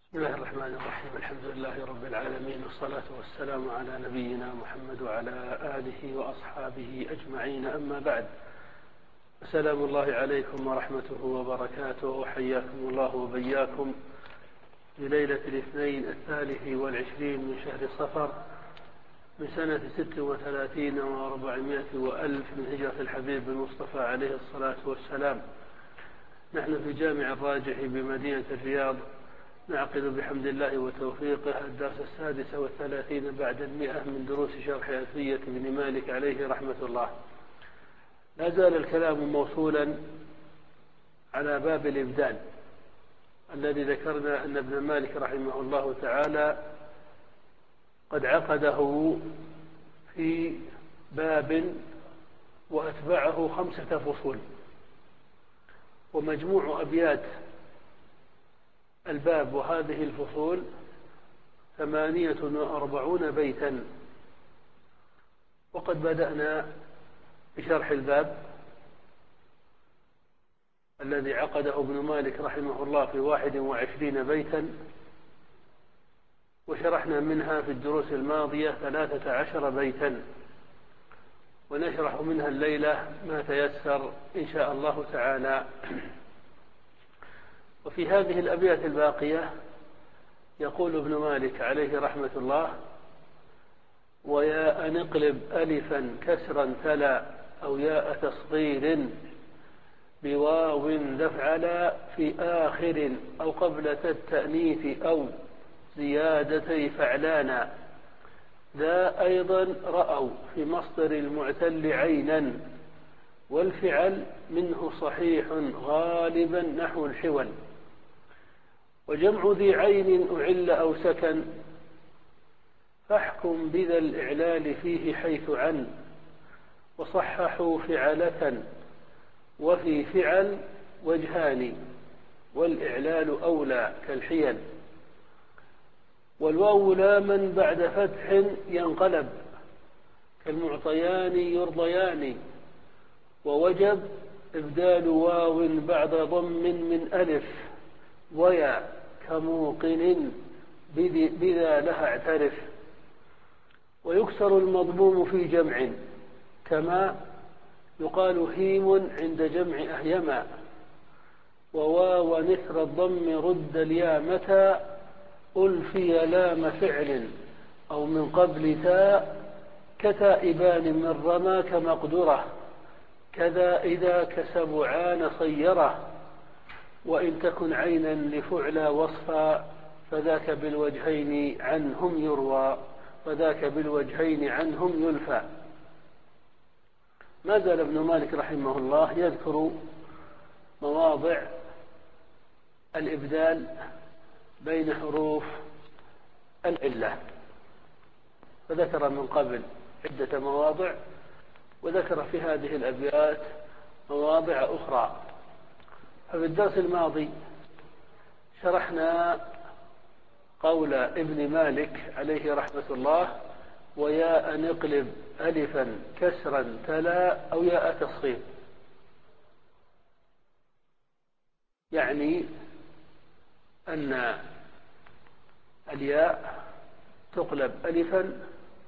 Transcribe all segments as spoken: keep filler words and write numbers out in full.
بسم الله الرحمن الرحيم. الحمد لله رب العالمين، والصلاة والسلام على نبينا محمد وعلى آله وأصحابه أجمعين، أما بعد. السلام الله عليكم ورحمته وبركاته، وحياكم الله وبياكم في ليلة الاثنين الثالث والعشرين من شهر صفر من سنة ست وثلاثين وأربعمائة وألف من هجرة الحبيب المصطفى عليه الصلاة والسلام. نحن في جامع الراجح بمدينة الرياض، نعقد بحمد الله وتوفيقه الدرس السادس والثلاثين بعد المئة من دروس شرح ألفية بن مالك عليه رحمة الله. لا زال الكلام موصولا على باب الإبدال الذي ذكرنا أن ابن مالك رحمه الله تعالى قد عقده في باب وأتبعه خمسة فصول، ومجموع أبيات الباب وهذه الفصول ثمانية وأربعون بيتا. وقد بدأنا بشرح الباب الذي عقده ابن مالك رحمه الله في واحد وعشرين بيتا، وشرحنا منها في الدروس الماضية ثلاثة عشر بيتا، ونشرح منها الليلة ما تيسر إن شاء الله تعالى. وفي هذه الأبيات الباقية يقول ابن مالك عليه رحمة الله: ويا نقلب ألفا كسرا تلا أو ياء تصغير بواو دفعلا في آخر أو قبل التأنيث أو زيادتي فعلانا، ذا أيضا رأوا في مصدر المعتل عينا والفعل منه صحيح غالبا نحو الحول، وجمع ذي عين أعل أو سكن فاحكم بذا الإعلال فيه حيث عن، وصححوا فعلة وفي فعل وجهان والإعلال أولى كالحيل، والواو لاما بعد فتح ينقلب كالمعطيان يرضيان، ووجب إبدال واو بعد ضم من ألف ويا كموقن بذا لها اعترف، ويكسر المضموم في جمع كما يقال هيم عند جمع أهيما، وواو نثر الضم رد اليا متى ألفي لام فعل أو من قبل تاء كتائبان من رمى كمقدرة، كذا إذا كسبعان صيره، وإن تكن عينا لفعلى وصفا فذاك بالوجهين عنهم يروى فذاك بالوجهين عنهم يلفى. ما زال ابن مالك رحمه الله يذكر مواضع الإبدال بين حروف العلة، فذكر من قبل عدة مواضع، وذكر في هذه الأبيات مواضع أخرى. ففي الدرس الماضي شرحنا قول ابن مالك عليه رحمة الله: ويا نقلب ألفا كسرا تلا أو ياء تصغير، يعني أن الياء تقلب ألفا،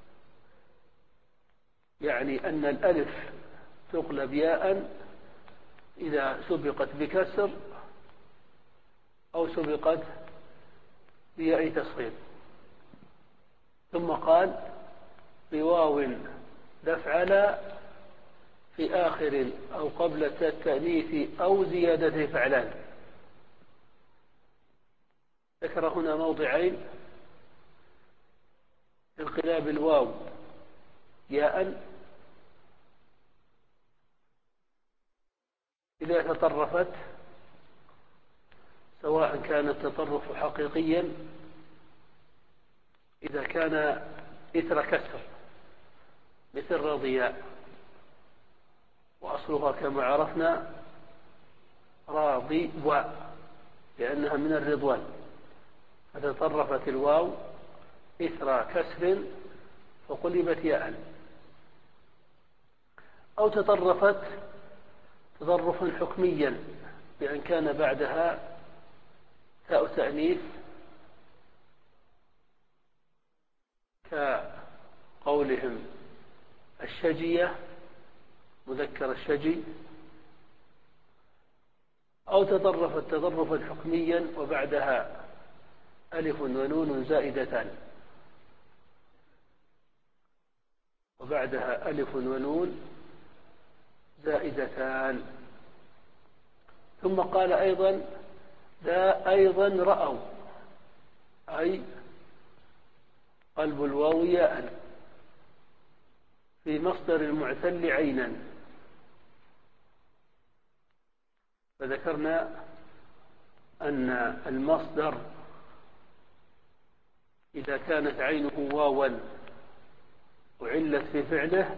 يعني أن الألف تقلب ياء إذا سبقت بكسر أو سبقت بياء تصغير. ثم قال: بواو دفعلا في آخر أو قبل التأنيث أو زيادة فعلان. ذكر هنا موضعين: انقلاب الواو ياء إذا تطرفت، سواء كان التطرف حقيقيا إذا كان إثر كسر مثل رضياء، وأصلها كما عرفنا راضي و، لأنها من الرضوان، فتطرفت الواو إثر كسر فقلبت ياء، أو تطرفت تطرفا حكميا بأن كان بعدها تاء تأنيث قولهم الشجية مذكر الشجي، أو تطرفت تطرفا حكميا وبعدها ألف ونون زائدتان، وبعدها ألف ونون زائدتان. ثم قال أيضا ذا أيضا رأوا، أي قلب الواو ياء في مصدر المعتل عينا. فذكرنا أن المصدر إذا كانت عينه واوا وعلت في فعله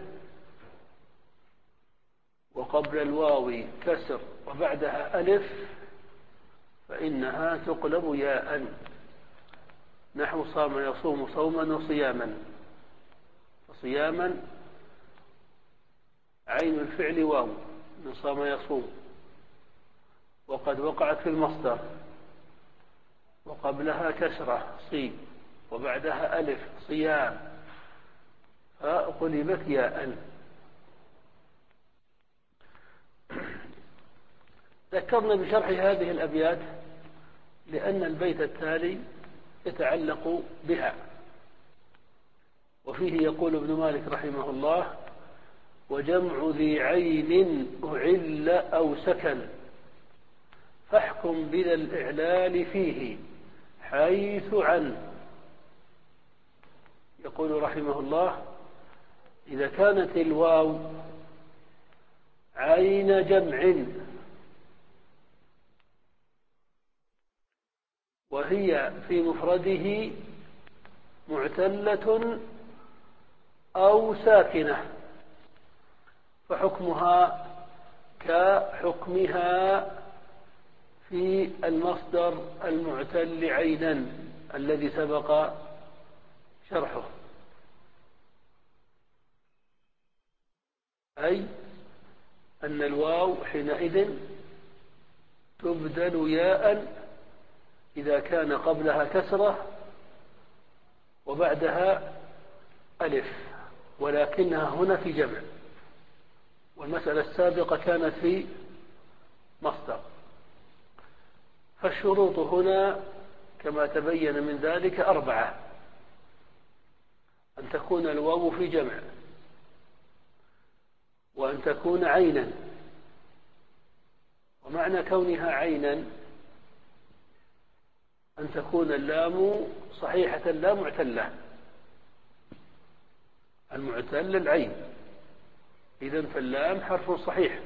وقبل الواو كسر وبعدها ألف فإنها تقلب ياء، نحو صام يصوم صوما وصياما. فصياما عين الفعل واو من صام يصوم، وقد وقعت في المصدر وقبلها كسرة صي وبعدها ألف صيام فقلبت ياء. ذكرنا بشرح هذه الأبيات لأن البيت التالي يتعلق بها، وفيه يقول ابن مالك رحمه الله: وجمع ذي عين أعل أو سكن فاحكم بذا الإعلال فيه حيث عن. يقول رحمه الله: إذا كانت الواو عين جمع وهي في مفرده معتلة أو ساكنة فحكمها كحكمها في المصدر المعتل عينا الذي سبق شرحه، أي أن الواو حينئذ تبدل ياء إذا كان قبلها كسرة وبعدها ألف، ولكنها هنا في جمع، والمسألة السابقة كانت في مصدر. فالشروط هنا كما تبين من ذلك أربعة: أن تكون الواو في جمع، وأن تكون عينا، ومعنى كونها عينا أن تكون اللام صحيحة لا معتلة، المعتل العين، إذن فاللام حرف صحيح،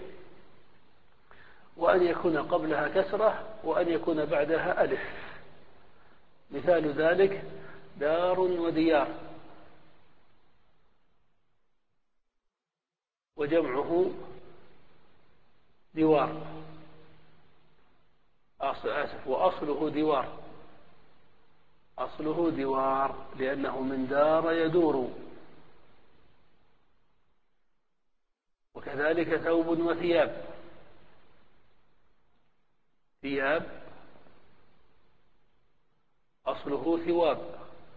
وأن يكون قبلها كسرة، وأن يكون بعدها ألف. مثال ذلك دار وديار، وجمعه دوار، آسف وأصله دوار، أصله دوار لأنه من دار يدور. وكذلك ثوب وثياب، ثياب أصله ثواب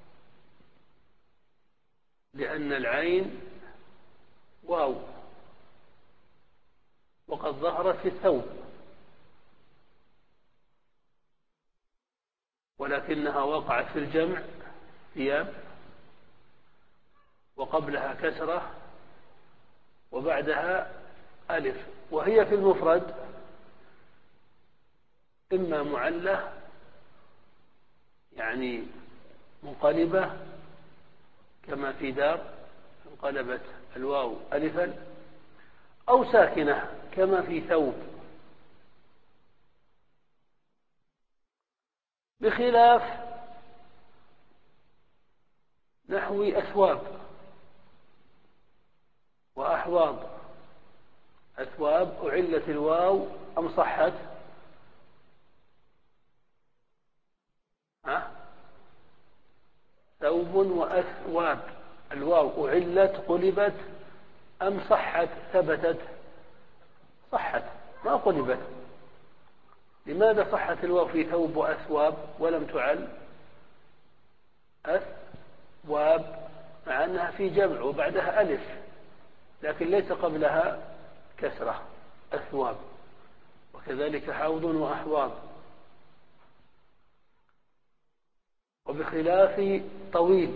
لأن العين واو وقد ظهرت في الثوب، ولكنها وقعت في الجمع ثياب وقبلها كسرة وبعدها ألف، وهي في المفرد إما معلة يعني منقلبة كما في دار انقلبت الواو ألفا، أو ساكنة كما في ثوب، بخلاف نحو أثواب وأحواض. أثواب أعلت الواو أم صحت؟ ها؟ ثوب وأثواب، الواو أعلت قلبت أم صحت ثبتت؟ صحت ما قلبت. لماذا صحت الواو في ثوب وأثواب ولم تعل؟ أثواب مع أنها في جمع وبعدها ألف، لكن ليس قبلها كسرة. أثواب، وكذلك حوض وأحواض. وبخلاف طويل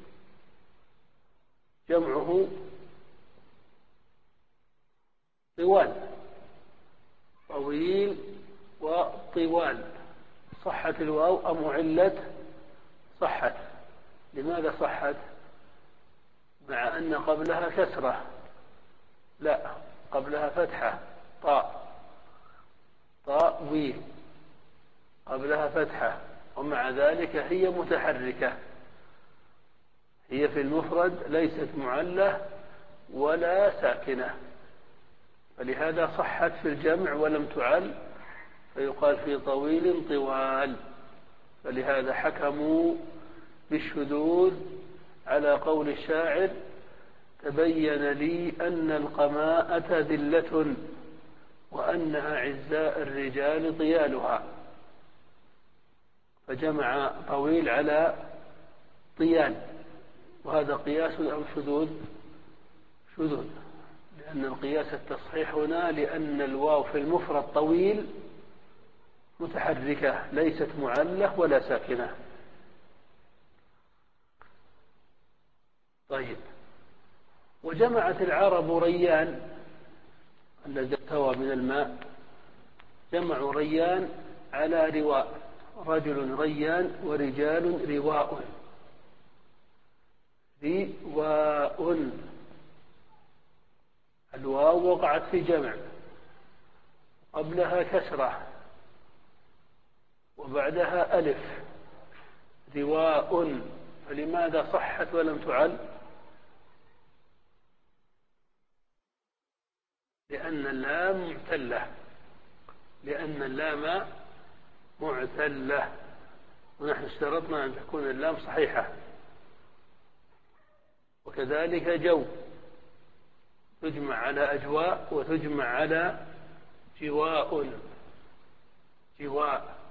جمعه طوال، طويل وطوال. صحت الواو أم علت؟ صحت. لماذا صحت؟ مع أن قبلها كسرة. لا، قبلها فتحة، طاء، طاء ويل، قبلها فتحة، ومع ذلك هي متحركة. هي في المفرد ليست معلة ولا ساكنة، فلهذا صحت في الجمع ولم تعل، فيقال في طويل طوال. فلهذا حكموا بالشذوذ على قول الشاعر: تبين لي أن القماءة ذلة وأنها عزاء الرجال طيالها. فجمع طويل على طيال، وهذا قياس أم شذوذ؟ شذوذ، لأن القياس التصحيح هنا لأن الواو في المفرد طويل متحركة ليست معلة ولا ساكنة. طيب، وجمعت العرب ريان الذي ارتوى من الماء، جمعوا ريان على رواء، رجل ريان ورجال رواء. رواء، الواو وقعت في جمع، قبلها كسرة وبعدها ألف، رواء. فلماذا صحت ولم تعل؟ لأن اللام معتلة، لأن اللام معتلة، ونحن اشترطنا أن تكون اللام صحيحة. وكذلك جو، تجمع على أجواء وتجمع على جواء، جواء.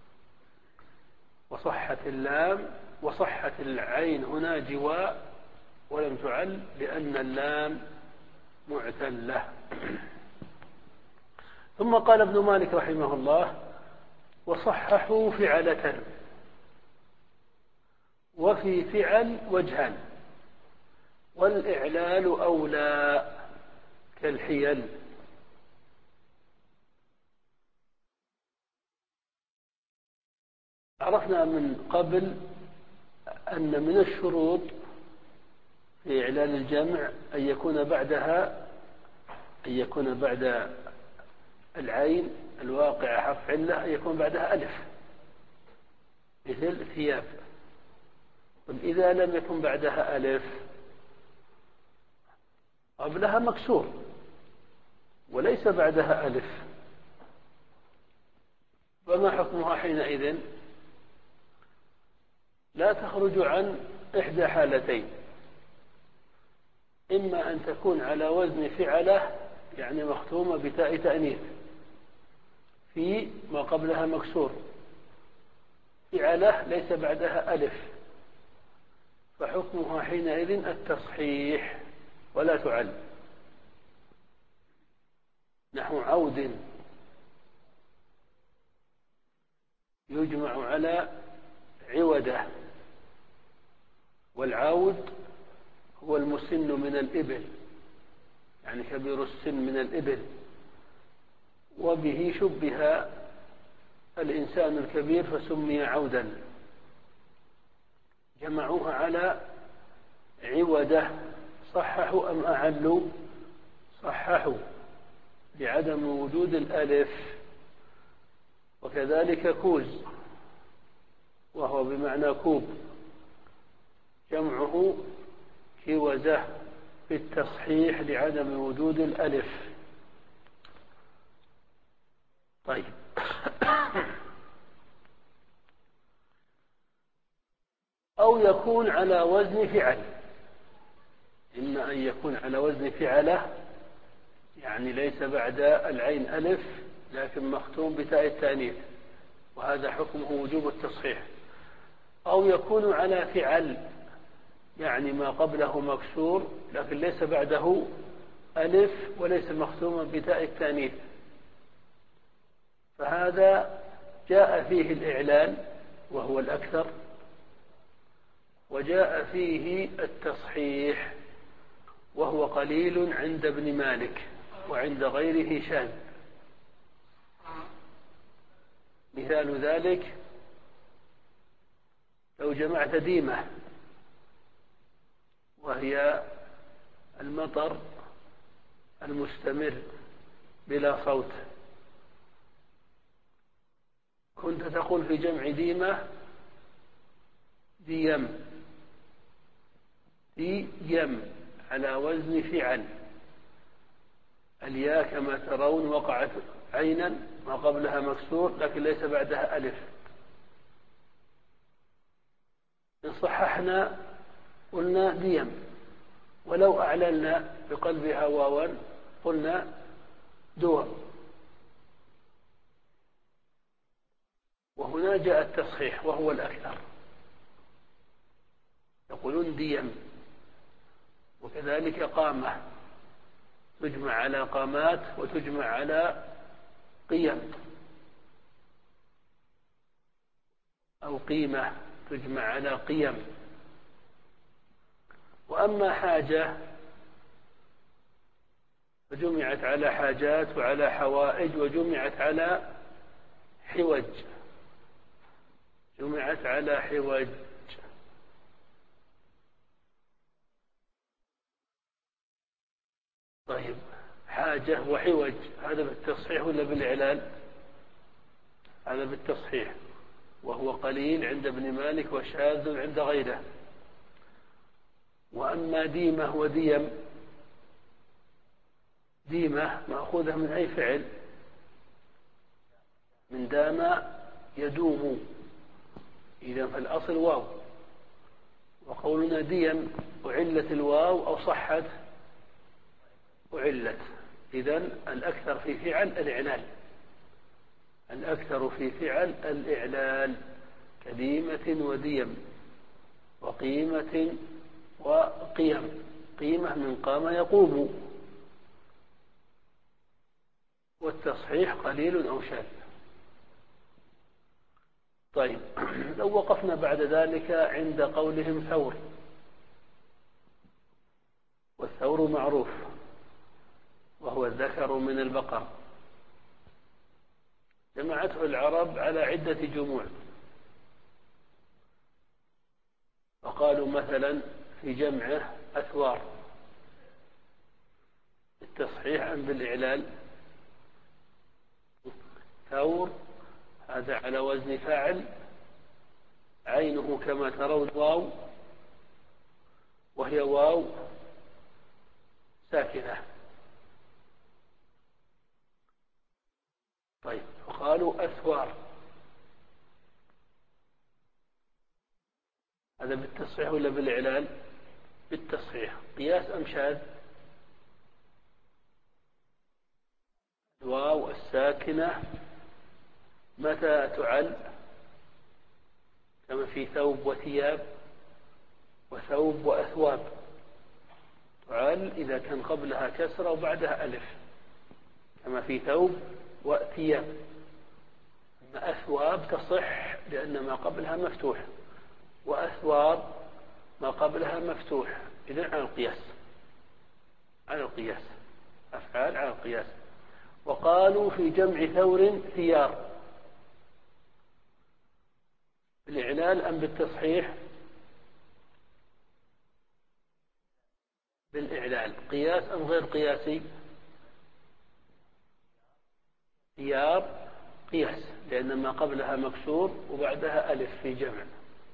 وصحت اللام وصحت العين هنا جواء ولم تعل لأن اللام معتلة. ثم قال ابن مالك رحمه الله: وصححوا فعلة. وفي فعل وجهان، والإعلال أولى كالحيل. عرفنا من قبل أن من الشروط في إعلان الجمع أن يكون بعدها أن يكون بعد العين الواقع حرف علة، أن يكون بعدها ألف، مثل ثياب. طيب، إذا لم يكن بعدها ألف، قبلها مكسور وليس بعدها ألف، فما حكمها حينئذ؟ لا تخرج عن إحدى حالتين: إما أن تكون على وزن فعلة، يعني مختومة بتاء تأنيث في ما قبلها مكسور، فعلة ليس بعدها ألف، فحكمها حينئذ التصحيح ولا تعل. نحو عود، يجمع على عودة، والعود هو المسن من الإبل، يعني كبير السن من الإبل، وبه شبه الإنسان الكبير فسمي عودا. جمعوها على عودة، صححوا أم أعلوا؟ صححوا لعدم وجود الألف. وكذلك كوز، وهو بمعنى كوب، جمعه كوزة في التصحيح لعدم وجود الألف. طيب، أو يكون على وزن فعل، إما أن يكون على وزن فعلة، يعني ليس بعد العين ألف لكن مختوم بتاء التأنيث، وهذا حكمه وجوب التصحيح. أو يكون على فعل، يعني ما قبله مكسور لكن ليس بعده ألف وليس مختوما بتاء التانيث، فهذا جاء فيه الإعلان وهو الأكثر، وجاء فيه التصحيح وهو قليل عند ابن مالك وعند غيره شاذ. مثال ذلك لو جمعت ديمة وهي المطر المستمر بلا صوت، كنت تقول في جمع ديمة ديم، ديم على وزن فعل، الياء كما ترون وقعت عينا ما قبلها مكسور لكن ليس بعدها ألف. إن صححنا قلنا ديم، ولو أعلنا بقلبها واوا قلنا دوم. وهنا جاء التصحيح وهو الأكثر، يقولون ديم. وكذلك قامة تجمع على قامات وتجمع على قيم، أو قيمة تجمع على قيم. وأما حاجة فجمعت على حاجات وعلى حوائج وجمعت على حوج، جمعت على حوج. طيب حاجة وحوج هذا بالتصحيح ولا بالإعلان؟ هذا بالتصحيح وهو قليل عند ابن مالك وشاذ عند غيره. وأما ديمة وديم، ديمة مأخوذة من أي فعل؟ من دام يدوم، إذا فالأصل واو. وقولنا ديم أعلت الواو أو صحت أعلت، إذا الأكثر في فعل الإعلال، الأكثر في فعل الإعلال كديمة وديم وقيمة وقيم. قيمة من قام يقوم. والتصحيح قليل أو شاذ. طيب لو وقفنا بعد ذلك عند قولهم ثور، والثور معروف وهو الذكر من البقر، جمعته العرب على عدة جموع، فقالوا مثلا في جمعه أثوار بالتصحيح أم بالإعلال؟ ثور هذا على وزن فاعل، عينه كما ترون واو، وهي واو ساكنة. طيب فقالوا أثوار، هذا بالتصحيح ولا بالإعلال؟ بالتصحيح. قياس أم شاذ؟ الواو الساكنة متى تعل؟ كما في ثوب وثياب وثوب وأثواب، تعل إذا كان قبلها كسرة وبعدها ألف، كما في ثوب وثياب. أما أثواب تصح لأن ما قبلها مفتوح، وأثواب ما قبلها مفتوح، إذن على القياس، على القياس، أفعال على القياس. وقالوا في جمع ثور ثيار، بالإعلال أم بالتصحيح؟ بالإعلال. قياس أم غير قياسي؟ ثيار قياس لأن ما قبلها مكسور وبعدها ألف في جمع.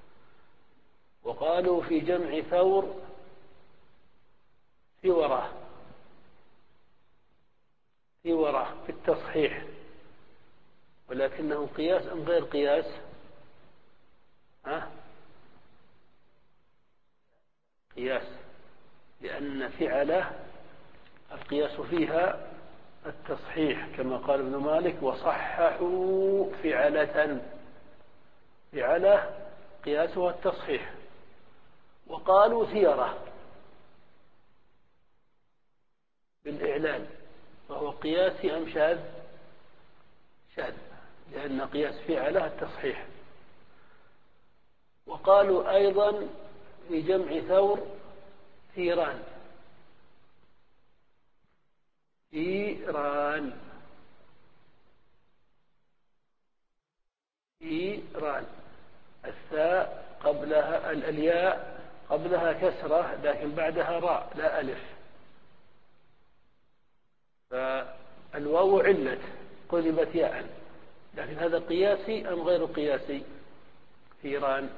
وقالوا في جمع ثور ثورة، ثورة في التصحيح، ولكنه قياس أم غير قياس؟ ها؟ قياس، لأن فعله القياس فيها التصحيح كما قال ابن مالك وصححوا فعلة، فعلة قياسها التصحيح. وقالوا ثيرة بالإعلان، فهو قياسي أم شاذ؟ شاذ، لأن قياس فعله التصحيح. وقالوا أيضا في جمع ثور ثيران، ثيران ثيران، الثاء قبلها الياء قبلها كسرة لكن بعدها راء لا ألف، فالواو علت قلبت ياء، لكن هذا قياسي أم غير قياسي؟ ثيران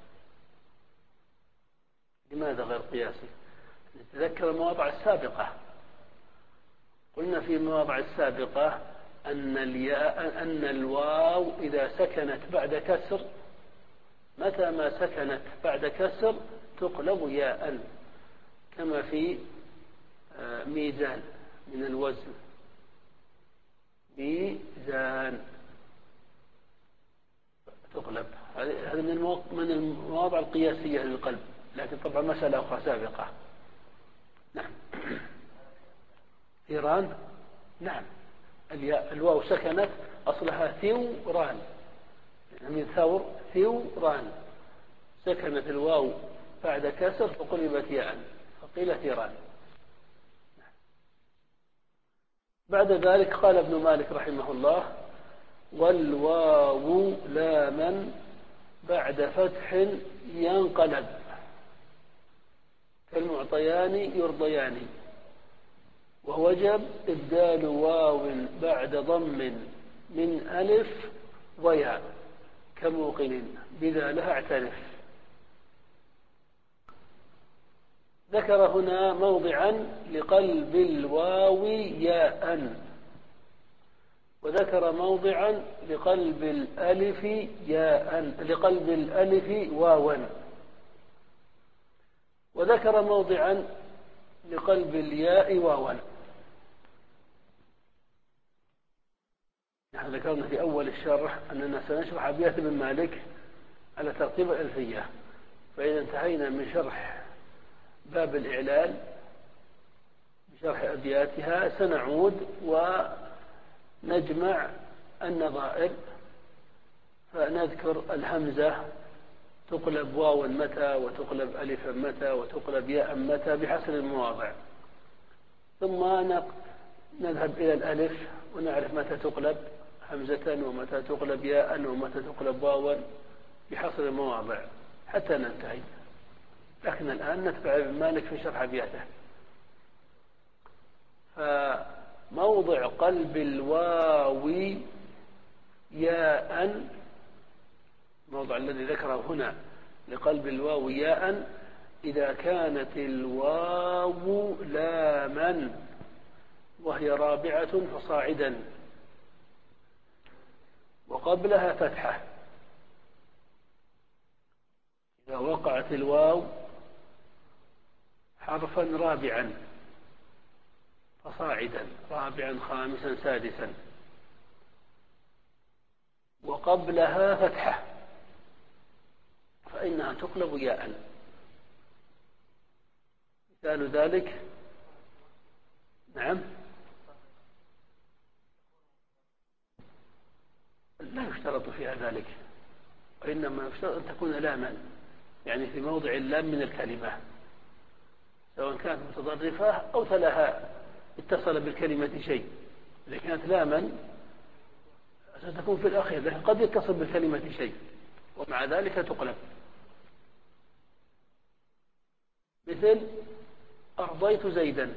لماذا غير قياسي؟ نتذكر المواضع السابقة، قلنا في المواضع السابقة أن الياء أن الواو إذا سكنت بعد كسر، متى ما سكنت بعد كسر تقلب ياء، كما في ميزان من الوزن، ميزان تقلب، هذا من المواضع القياسية للقلب، لكن طبعا مسألة أخرى سابقة. نعم. ثيران، نعم، الواو سكنت أصلها ثوران، من ثور ثوران، سكنت الواو بعد كسر فقلبت ياء فقيل ثيران. بعد ذلك قال ابن مالك رحمه الله: والواو لاما بعد فتح ينقلب كالمعطيان يرضيان، ووجب إبدال واو بعد ضم من ألف وياء كموقن بذا لها اعترف. ذكر هنا موضعا لقلب الواو ياء، وذكر موضعا لقلب الألف ياء لقلب الألف واوا، وذكر موضعا لقلب الياء واوا. نحن ذكرنا في أول الشرح أننا سنشرح أبيات ابن مالك على ترتيب الألفية، فإذا انتهينا من شرح باب الإعلال بشرح أبياتها سنعود ونجمع النظائر، فنذكر الهمزة تقلب واوا متى، وتقلب ألفا متى، وتقلب ياء متى بحسب المواضع، ثم نذهب إلى الألف ونعرف متى تقلب همزة ومتى تقلب ياء ومتى تقلب واوا بحسب المواضع حتى ننتهي. لكن الآن نتبع ابن مالك في شرح أبياته. فموضع قلب الواو ياء، الموضع الذي ذكره هنا لقلب الواو ياء إذا كانت الواو لاما وهي رابعة فصاعدا وقبلها فتحة. إذا وقعت الواو حرفا رابعا فصاعدا، رابعا خامسا سادسا، وقبلها فتحة، فإنها تقلب ياء. مثال ذلك، نعم، لا يشترط فيها ذلك، وإنما يشترط أن تكون لاما، يعني في موضع اللام من الكلمة، سواء كانت متضرفة أو تلاها اتصل بالكلمة شيء. إذا كانت لاما ستكون في الأخير، لكن قد يتصل بالكلمة شيء ومع ذلك تقلب. مثل أرضيت زيدا،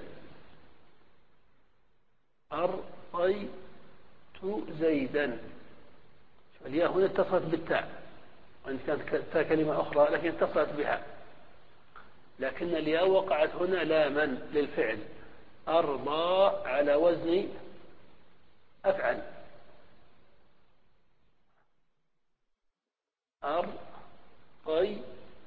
أرضيت زيدا، الياء هنا اتصلت بالتاء، وإن كانت تاء كلمة أخرى لكن اتصلت بها، لكن الياء وقعت هنا لاما للفعل. أرضى على وزن أفعل، أرضيت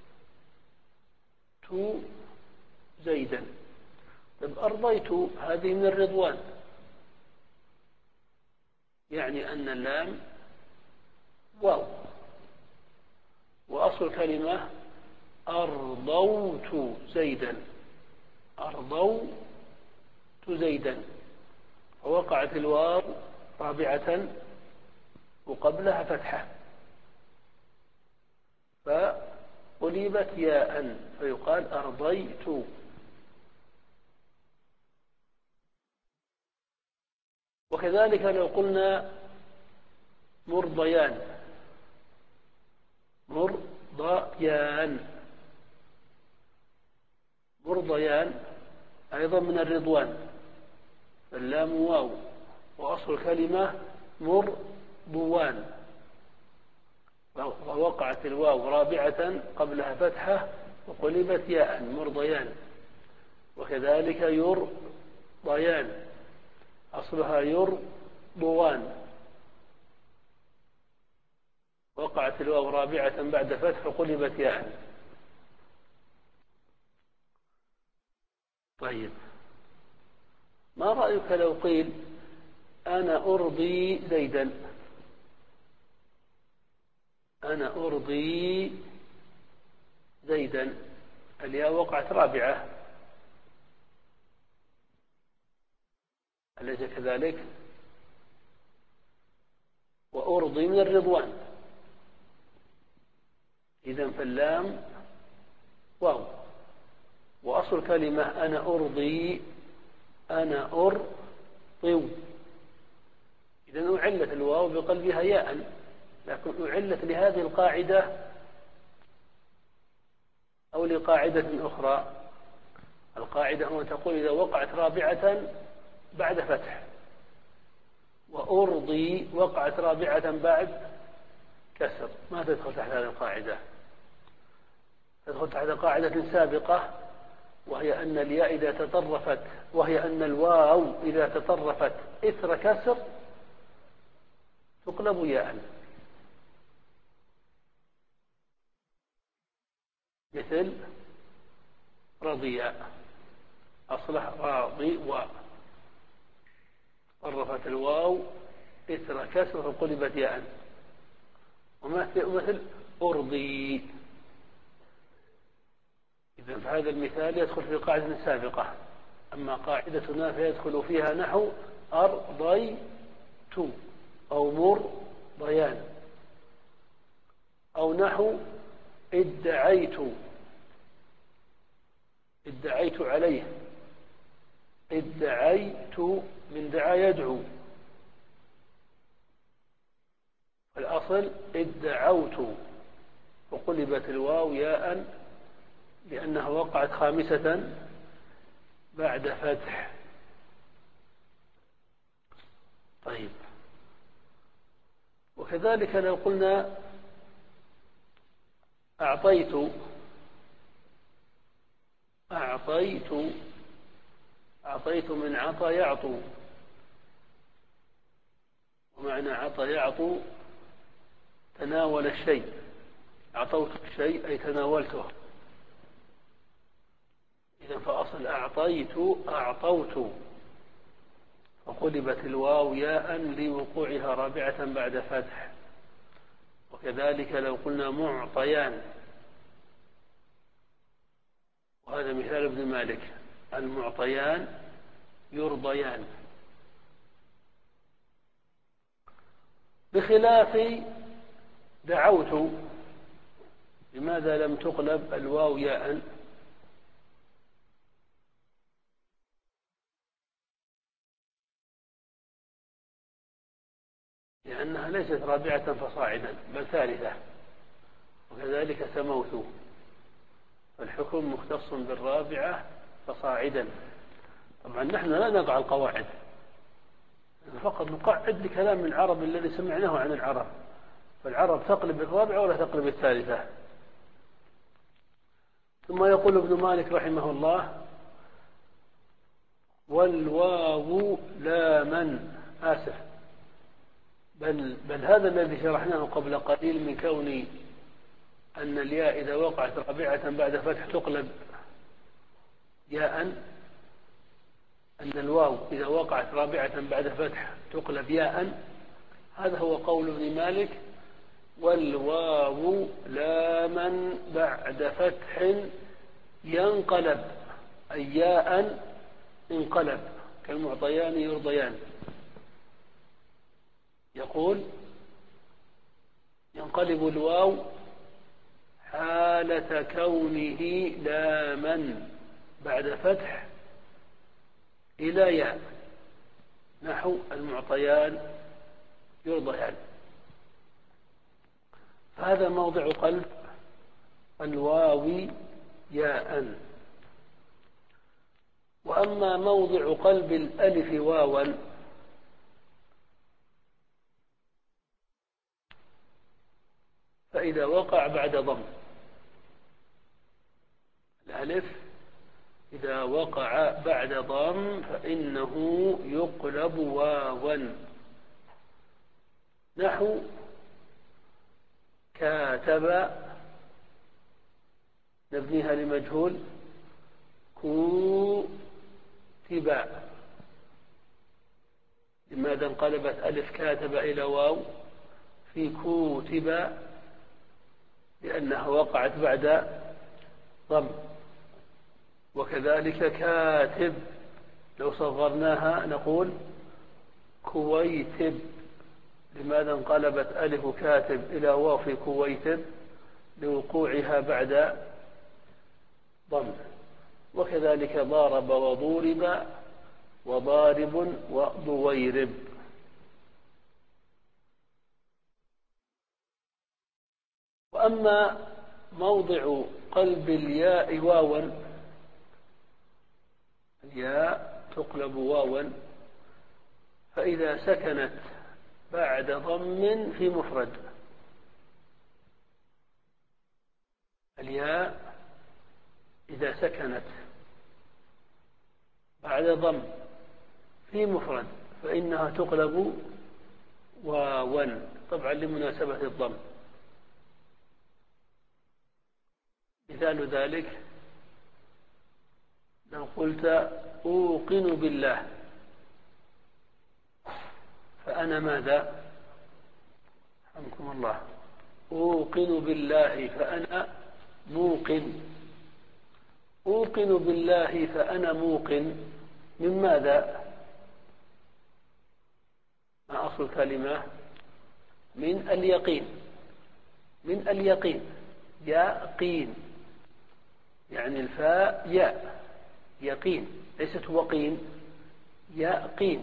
زيدا. طيب أرضيت هذه من الرضوان، يعني أن اللام واو، وأصل الكلمة أرضوت زيدا، أرضوت زيدا، فوقعت الواو رابعة وقبلها فتحة فقلبت ياء فيقال أرضيت. وكذلك لو قلنا مرضيان، مرضيان، مرضيان أيضا من الرضوان، اللام واو، وأصل الكلمة مرضوان، ووقعت الواو رابعة قبلها فتحة وقلبت ياء مرضيان. وكذلك يرضيان أصلها يرضوان، وقعت الواو رابعة بعد فتح وقلبت ياء. طيب، ما رأيك لو قيل أنا أرضي زيدا؟ أنا أرضي زيدا، الياء وقعت رابعة، أليس كذلك؟ وأرضي من الرضوان، إذن فاللام واو، وأصل كلمة أنا أرضي، أنا أرضو، إذن أعلت الواو بقلبها ياء، لكن أعلت لهذه القاعدة أو لقاعدة أخرى. القاعدة هو تقول إذا وقعت رابعة بعد فتح، وأرضي وقعت رابعة بعد كسر، ما تدخل تحت هذه القاعدة، تدخل تحت قاعدة سابقة، وهي أن الياء إذا تطرفت، وهي أن الواو إذا تطرفت إثر كسر تقلب ياء، مثل رضي، أصلح راضي، وطرفت الواو إثر كسر فقلبت ياء. ومثل أرضي، إذا فهذا المثال يدخل في قاعدة سابقة، أما قاعدتنا فيدخل فيها نحو أرضيت أو مرضيان، أو نحو ادعيت، ادعيت عليه، ادعيت من دعا يدعو، الأصل ادعوت، وقلبت الواو ياء لأنها وقعت خامسة بعد فتح. طيب، وكذلك لو قلنا أعطيت، أعطيت، أعطيت من عطى يعطو، ومعنى عطى يعطو تناول الشيء، أعطوت الشيء أي تناولته، إذا فأصل أعطيت أعطوت، فقلبت الواو ياء لوقوعها رابعة بعد فتح. وكذلك لو قلنا معطيان، وهذا مثال ابن مالك، المعطيان يرضيان، بخلاف دعوت، لماذا لم تقلب الواو ياء؟ لأنها ليست رابعة فصاعدا بل ثالثة، وكذلك سموت، فالحكم مختص بالرابعة فصاعدا. طبعا نحن لا نضع القواعد، فقط نقعد لكلام العرب الذي سمعناه عن العرب، فالعرب تقلب الرابعة ولا تقلب الثالثة. ثم يقول ابن مالك رحمه الله: والواو لا من آسف بل, بل هذا الذي شرحناه قبل قليل من كون أن الياء إذا وقعت رابعة بعد فتح تقلب ياء، أن الواو إذا وقعت رابعة بعد فتح تقلب ياء، هذا هو قول ابن مالك: والواو لا لاما بعد فتح ينقلب، أي ياء انقلب كالمعطيان يرضيان. يقول ينقلب الواو حالة كونه لاما بعد فتح إلى ياء، نحو المعطيان يرضيان. هذا موضع قلب الواو ياء. وأما موضع قلب الألف واوا فإذا وقع بعد ضم، الألف إذا وقع بعد ضم فإنه يقلب واوا، نحو كاتب نبنيها لمجهول كوتب. لماذا انقلبت ألف كاتب إلى واو في كوتب؟ لأنها وقعت بعد ضم. وكذلك كاتب لو صغرناها نقول كويتب. لماذا انقلبت ألف كاتب إلى واو في كويتب؟ لوقوعها بعد ضم. وكذلك ضارب وضورب وضارب وضويرب. وأما موضع قلب الياء واوا، الياء تقلب واوا فإذا سكنت بعد ضم في مفرد. الياء إذا سكنت بعد ضم في مفرد فإنها تقلب واوا، طبعا لمناسبة الضم. مثال ذلك لو قلت أوقن بالله فأنا ماذا؟ رحمكم الله. أوقن بالله فأنا موقن. أوقن بالله فأنا موقن من ماذا؟ ما أصل الكلمة؟ من اليقين. من اليقين، يقين، يعني الفاء ياء، يقين ليست وقين، يقين.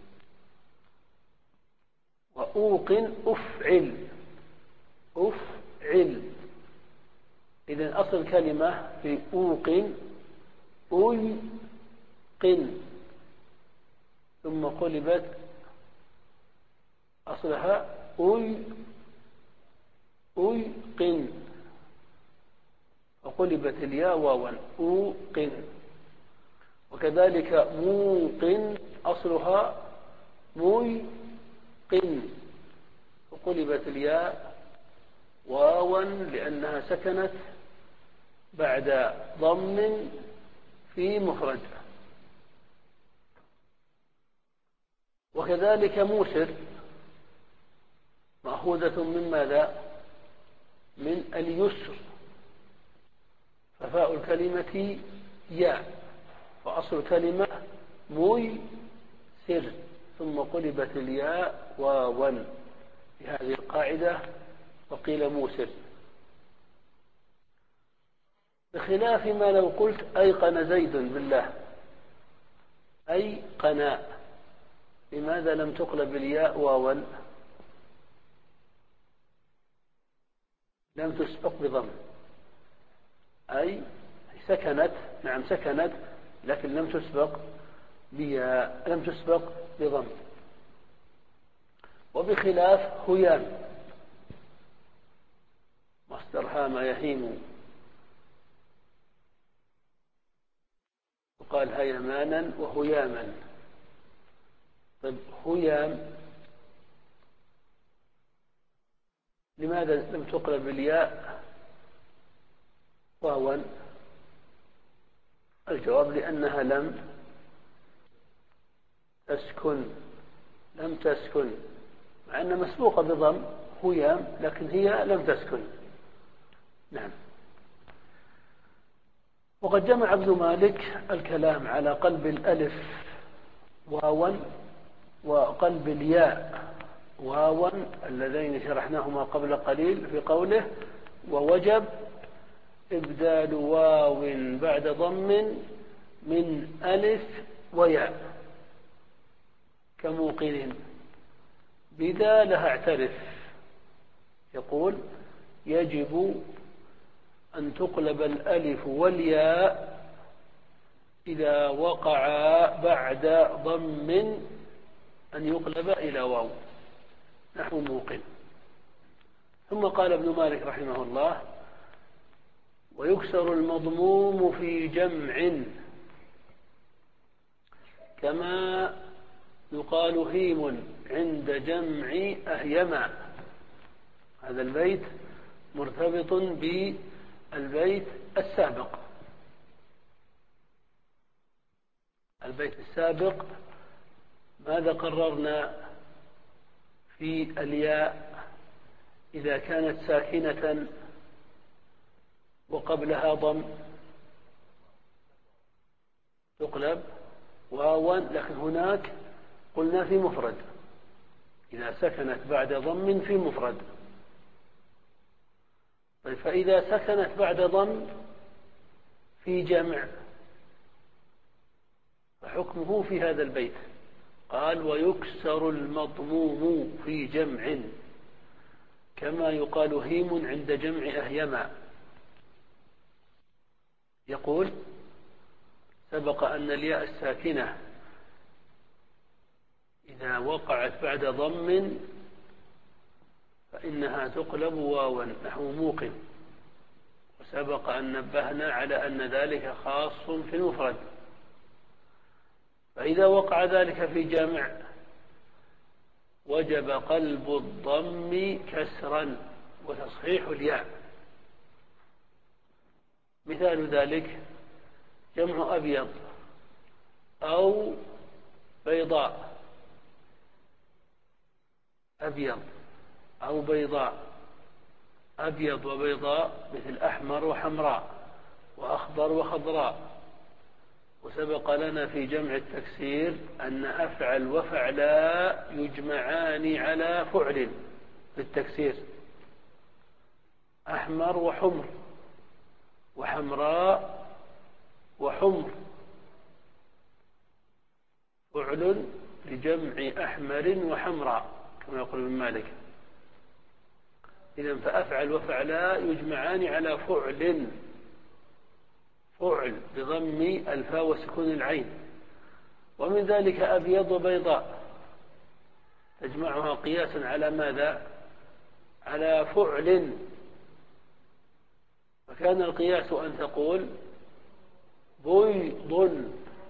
وأوقن أفعل، أفعل. إذن أصل الكلمة في أوقن أيقن، ثم قلبت أصلها أي أيقن، وقلبت الياء واوا أوقن. وكذلك موقن أصلها موقن، وقلبت الياء واوا لأنها سكنت بعد ضم في مفرد. وكذلك موسر مأخوذة من ماذا؟ من اليسر، ففاء الكلمة ياء، وأصل الكلمة ميسر، ثم قلبت الياء واوا بهذه القاعدة وقيل موسر. بخلاف ما لو قلت أيقن زيد بالله، أيقن، لماذا لم تقلب الياء واوا؟ لم تسبق بضم، أي سكنت، نعم سكنت، لكن لم تسبق بياء، لم تسبق بضم. وبخلاف هيام، مصدر هام يهيم، وقال هيمانا وهياما. طيب هيام لماذا لم تقلب الياء واوا؟ الجواب لأنها لم تسكن، لم تسكن، مع أن مسبوقة بضم هيام، لكن هي لم تسكن. وقد جمع ابن مالك الكلام على قلب الألف واوا وقلب الياء واوا اللذين شرحناهما قبل قليل في قوله ووجب إبدال واو بعد ضم من ألف وياء كموقن بذا لها اعترف. يقول يجب أن تقلب الألف والياء إذا وقع بعد ضم أن يقلب إلى واو نحو موقن. ثم قال ابن مالك رحمه الله ويكسر المضموم في جمع كما يقال هيم عند جمع أهيما. هذا البيت مرتبط بالبيت السابق. البيت السابق ماذا قررنا في الياء إذا كانت ساكنة وقبلها ضم تقلب واوا، لكن هناك قلنا في مفرد إذا سكنت بعد ضم في مفرد. طيب فإذا سكنت بعد ضم في جمع فحكمه في هذا البيت. قال ويكسر المضموم في جمع كما يقال هيم عند جمع أهيما. يقول سبق أن الياء الساكنة إذا وقعت بعد ضم فإنها تقلب واوا نحو موقن، وسبق أن نبهنا على أن ذلك خاص في المفرد. فإذا وقع ذلك في جمع وجب قلب الضم كسرا وتصحيح الياء. مثال ذلك جمع أبيض أو بيضاء، أبيض أو بيضاء. أبيض وبيضاء مثل أحمر وحمراء وأخضر وخضراء. وسبق لنا في جمع التكسير أن أفعل وفعلاء يجمعان على فعل في التكسير، أحمر وحمر وحمراء وحمر، فعل لجمع أحمر وحمراء كما يقول ابن مالك. إذن فأفعل وفعلاء يجمعان على فعل، فعل بضم الفاء وسكون العين. ومن ذلك أبيض وبيضاء تجمعها قياسا على ماذا؟ على فعل. فكان القياس أن تقول بيض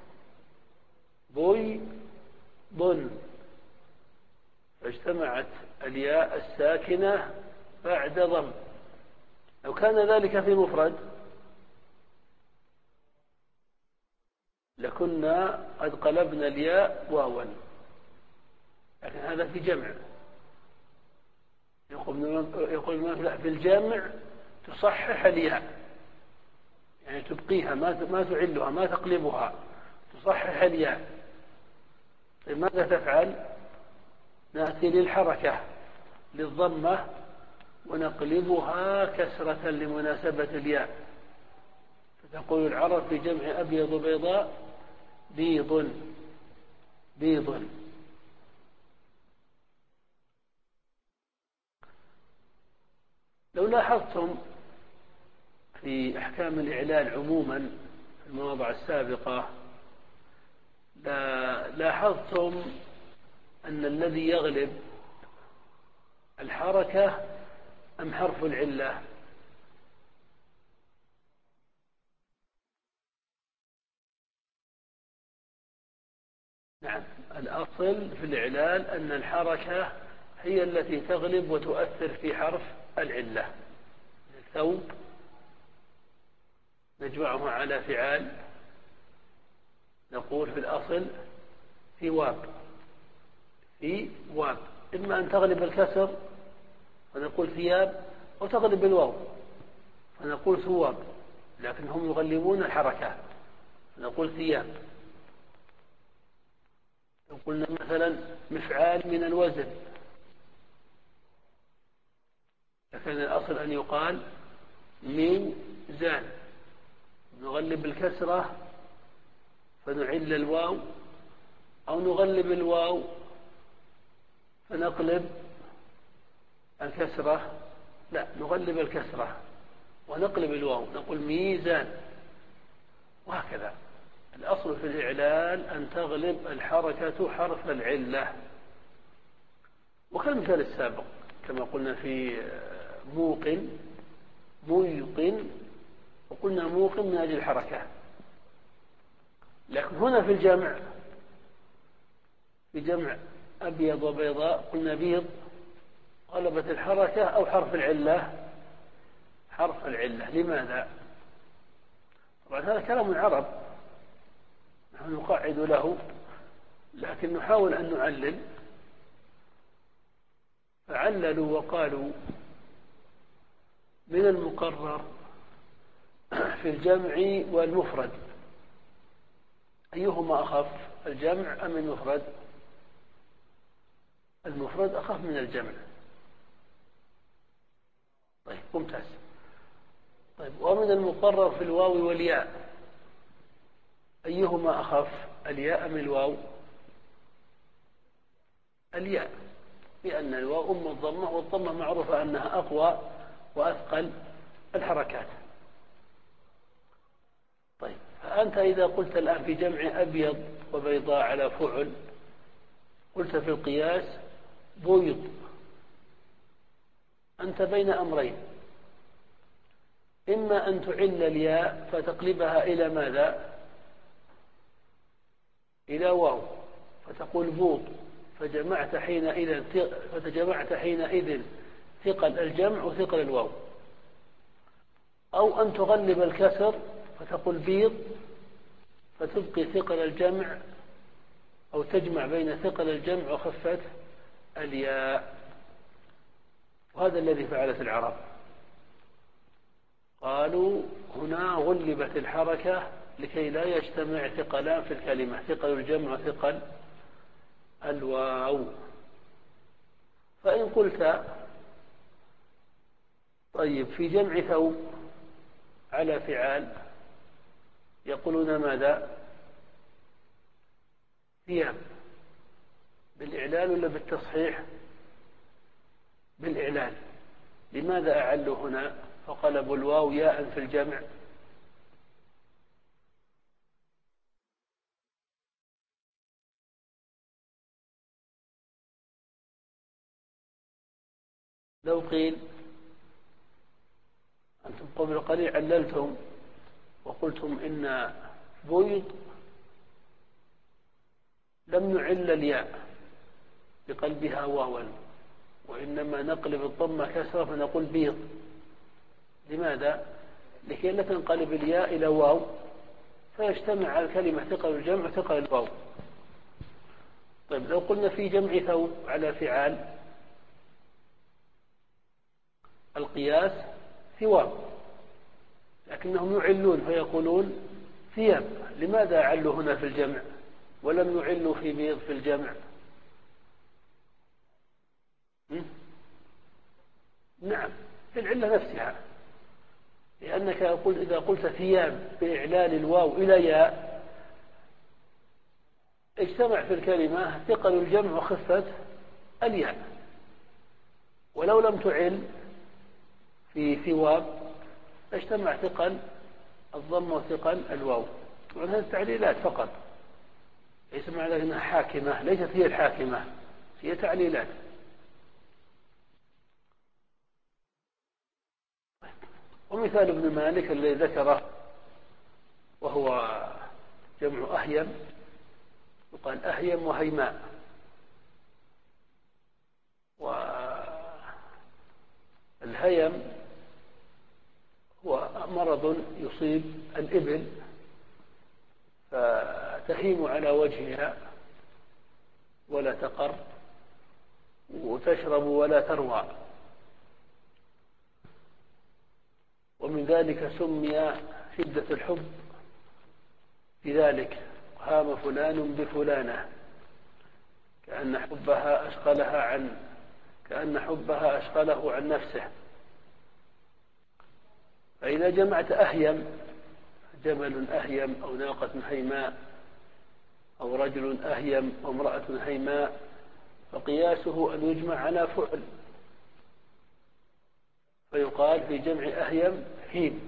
بيض، فاجتمعت الياء الساكنة بعد ضم. لو كان ذلك في مفرد لكنا قد قلبنا الياء واوا، لكن هذا في جمع. يقول لا، في الجمع تصحح الياء، يعني تبقيها ما تعلها ما تقلبها، تصحح الياء. طيب ماذا تفعل؟ نأتي للحركة للضمة ونقلبها كسرة لمناسبة الياء، فتقول العرب في جمع أبيض وبيضاء بيض بيض. لو لاحظتم في أحكام الإعلال عموما في المواضع السابقة لاحظتم أن الذي يغلب الحركة أم حرف العلة؟ نعم، الأصل في الإعلال أن الحركة هي التي تغلب وتؤثر في حرف العلة. الثوب نجمعه على فعال، نقول في الأصل ثواب في واب، إما أن تغلب الكسر فنقول ثياب، أو تغلب الواو فنقول ثواب. لكنهم يغلبون الحركة. نقول ثياب. لو قلنا مثلا مفعال من الوزن، لكن الأصل أن يقال ميزان. نغلب الكسرة فنعل الواو، أو نغلب الواو فنقلب الكسرة، لا نغلب الكسرة ونقلب الواو نقول ميزان، وهكذا. الأصل في الإعلال أن تغلب الحركة حرف العلة. وكالمثال السابق كما قلنا في موقن موقن، وقلنا موقن من أجل الحركة. لكن هنا في الجمع في جمع أبيض وبيضاء قلنا بيض، غلبت الحركة أو حرف العلة حرف العلة. لماذا؟ طبعا هذا كلام العرب نحن نقعد له، لكن نحاول أن نعلل. فعللوا وقالوا من المقرر في الجمع والمفرد أيهما أخف، الجمع أم المفرد؟ المفرد أخف من الجمع. طيب ممتاز. طيب ومن المقرر في الواو والياء أيهما أخف، الياء أم الواو؟ الياء، لأن الواو أم الضمة، والضمة معروفة أنها أقوى وأثقل الحركات. طيب فأنت إذا قلت الآن في جمع أبيض وبيضاء على فعل، قلت في القياس بيض، أنت بين أمرين: إما أن تعل الياء فتقلبها إلى ماذا؟ إلى واو، فتقول بوط، فجمعت حينئذ فتجمعت حينئذ ثقل الجمع وثقل الواو. أو أن تغلب الكسر فتقول بيض، فتبقي ثقل الجمع، أو تجمع بين ثقل الجمع وخفة الياء. وهذا الذي فعلت العرب. قالوا هنا غلبت الحركة لكي لا يجتمع ثقلان في الكلمة، ثقل الجمع وثقل الواو. فإن قلت طيب في جمع ثوب على فعال، يقولون ماذا؟ ثياب. بالإعلال ولا بالتصحيح؟ بالإعلال. لماذا أعلوا هنا فقلبوا الواو ياء في الجمع؟ لو قيل أنتم قبل قليل عللتم وقلتم إن بيض لم نعل الياء بقلبها واوا، وإنما نقلب الضمة كسرة فنقول بيض. لماذا؟ لكي لا تنقلب الياء إلى واو فيجتمع على الكلمة ثقل الجمع ثقل الواو. طيب لو قلنا في جمع ثوب على فعال، القياس ثواب، لكنهم يعلون فيقولون ثياب. لماذا علوا هنا في الجمع ولم يعلوا في بيض في الجمع؟ نعم، في العلة نفسها، لأنك أقول إذا قلت ثياب بإعلال الواو إلى ياء اجتمع في الكلمة ثقل الجمع وخفة الياء. ولو لم تعل في ثواب اجتمع ثقل الضم وثقل الواو. وهذه التعليلات فقط، ليس معنى أنها حاكمة، ليست هي الحاكمة، هي تعليلات. ومثال ابن مالك الذي ذكره وهو جمع أهيم، يقال أهيم وهيماء. والهيم هو مرض يصيب الإبل فتهيم على وجهها ولا تقر، وتشرب ولا تروى، ومن ذلك سمي شدة الحب لذلك هام فلان بفلانة، كأن حبها أشغلها عن كأن حبها أشغله عن نفسه. فإذا جمعت أهيم، جمل أهيم أو ناقة هيماء أو رجل أهيم أو امرأة هيماء، فقياسه أن يجمع على فعل، فيقال في جمع أهيم هيم،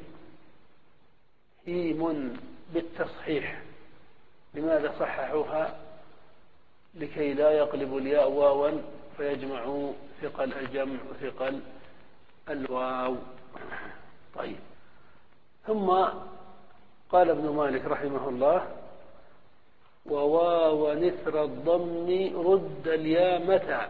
هيم بالتصحيح. لماذا صححوها؟ لكي لا يقلب الياء واوا فيجمع ثقل الجمع وثقل الواو. طيب، ثم قال ابن مالك رحمه الله: وواو نثر الضم رد اليا متى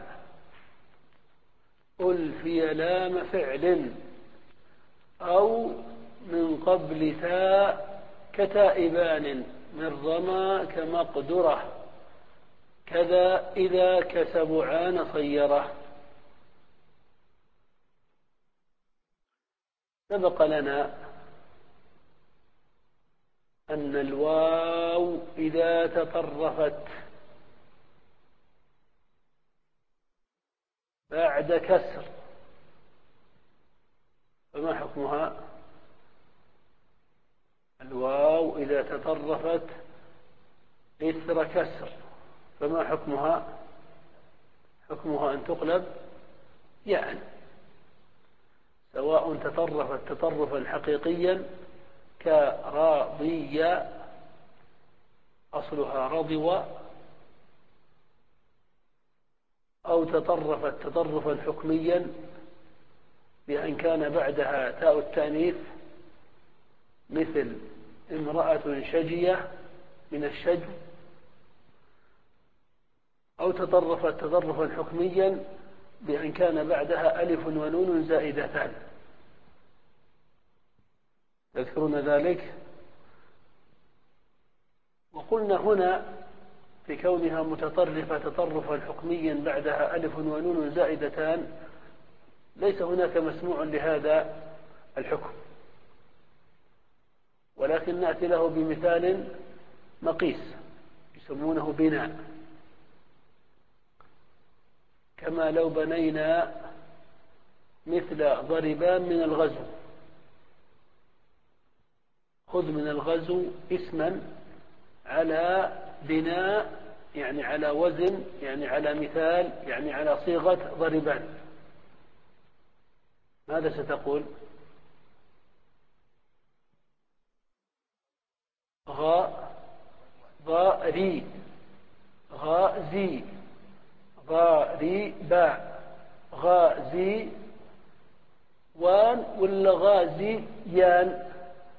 ألفي لام فعل أو من قبل تاء كتائبان من رمى كمقدرة كذا إذا كسبعان صيره. سبق لنا أن الواو إذا تطرفت بعد كسر فما حكمها؟ الواو إذا تطرفت إثر كسر فما حكمها؟ حكمها أن تقلب يعني، سواء تطرفت تطرفا حقيقيا كراضية أصلها رضوى، أو تطرفت تطرفا حكميا بأن كان بعدها تاء التانيث مثل امرأة شجية من الشجو، أو تطرفت تطرفا حكميا بأن كان بعدها ألف ونون زائدتان. تذكرون ذلك؟ وقلنا هنا في كونها متطرفة تطرفا حكميا بعدها ألف ونون زائدتان ليس هناك مسموع لهذا الحكم، ولكن نأتي له بمثال مقيس يسمونه بناء، كما لو بنينا مثل ضربان من الغزو. خذ من الغزو اسما على بناء، يعني على وزن، يعني على مثال، يعني على صيغة ضربان. ماذا ستقول؟ غاء ضاء ري غاء زي ضاء ري باء غاء زي وان ولا غازي يان؟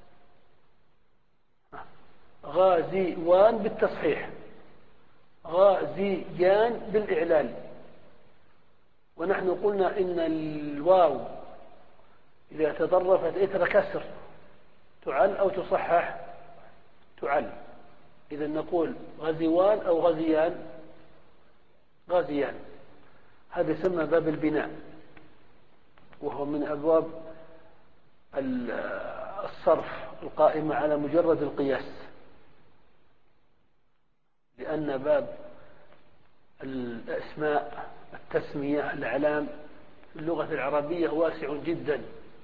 غازي وان بالتصحيح، غازي يان بالإعلان. ونحن قلنا إن الواو إذا تطرفت إثر كسر تعل أو تصحح؟ تعل. إذا نقول غزوان أو غزيان؟ غازيان. هذا يسمى باب البناء، وهو من أبواب الصرف القائمة على مجرد القياس، لأن باب الأسماء التسمية الأعلام في اللغة العربية واسع جدا.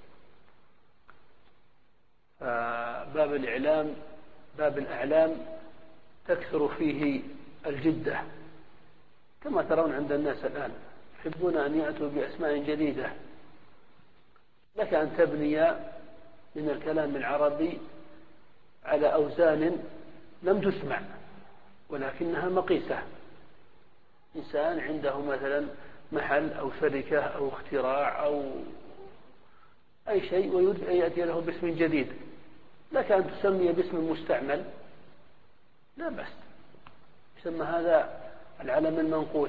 باب الإعلام باب الأعلام تكثر فيه الجدة، كما ترون عند الناس الآن يحبون أن يأتوا بأسماء جديدة. لك أن تبني من الكلام العربي على أوزان لم تسمع ولكنها مقيسة. إنسان عنده مثلا محل أو شركة أو اختراع أو أي شيء ويريد أن يأتي له باسم جديد، لك أن تسمي باسم مستعمل لا بأس، يسمى هذا العلم المنقول.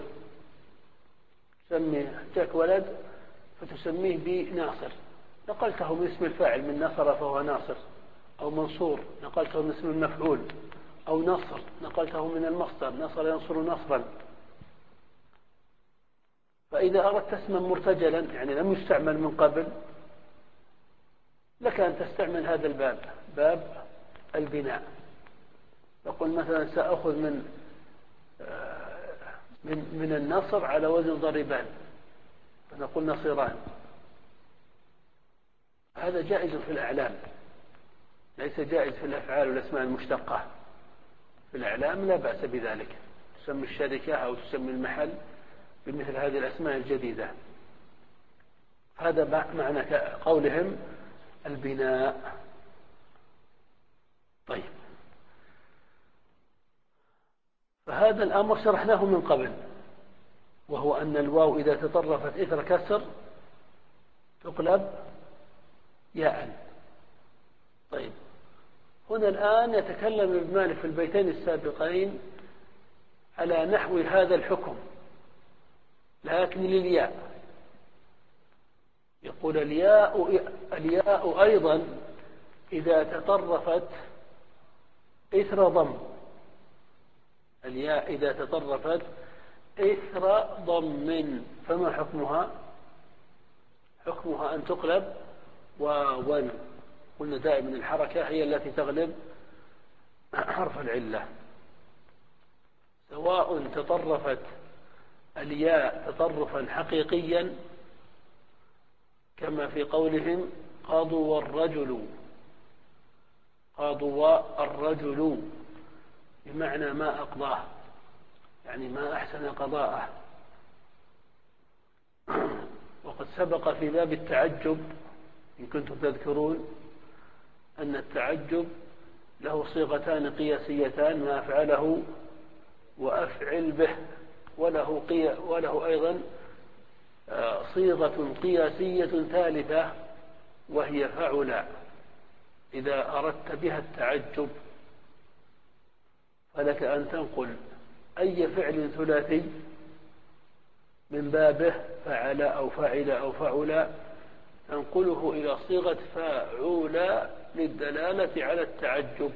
تسمي جاك ولد فتسميه بناصر، نقلته من اسم الفاعل من نصر فهو ناصر، أو منصور نقلته من اسم المفعول، أو نصر نقلته من المصدر نصر ينصر نصرا. فإذا أردت اسما مرتجلا يعني لم يستعمل من قبل لك أن تستعمل هذا الباب، باب البناء. نقول مثلا سأخذ من من من النصر على وزن ضربان، فنقول نصيران. هذا جائز في الأعلام، ليس جائز في الأفعال والأسماء المشتقة. في الأعلام لا بأس بذلك، تسمي الشركة أو تسمي المحل بمثل هذه الأسماء الجديدة. هذا معنى قولهم البناء. طيب، فهذا الأمر شرحناه من قبل، وهو أن الواو إذا تطرفت إثر كسر تقلب ياء. طيب، هنا الآن يتكلم ابن مالك في البيتين السابقين على نحو هذا الحكم، لكن للياء. يقول الياء الياء أيضا إذا تطرفت إثر ضم، الياء إذا تطرفت إثر ضم، فما حكمها؟ حكمها أن تقلب واوا. قلنا دائما الحركة هي التي تغلب حرف العلة، سواء تطرفت الياء تطرفا حقيقيا كما في قولهم قضوا الرجل، قضوا الرجل بمعنى ما أقضاه، يعني ما أحسن قضاءه. وقد سبق في باب التعجب إن كنتم تذكرون أن التعجب له صيغتان قياسيتان، ما أفعله وأفعل به، وله, قي... وله أيضا صيغة قياسية ثالثة وهي فعل، إذا أردت بها التعجب فلك أن تنقل أي فعل ثلاثي من بابه فعل أو فعل أو فعل، تنقله إلى صيغة فاعول للدلالة على التعجب.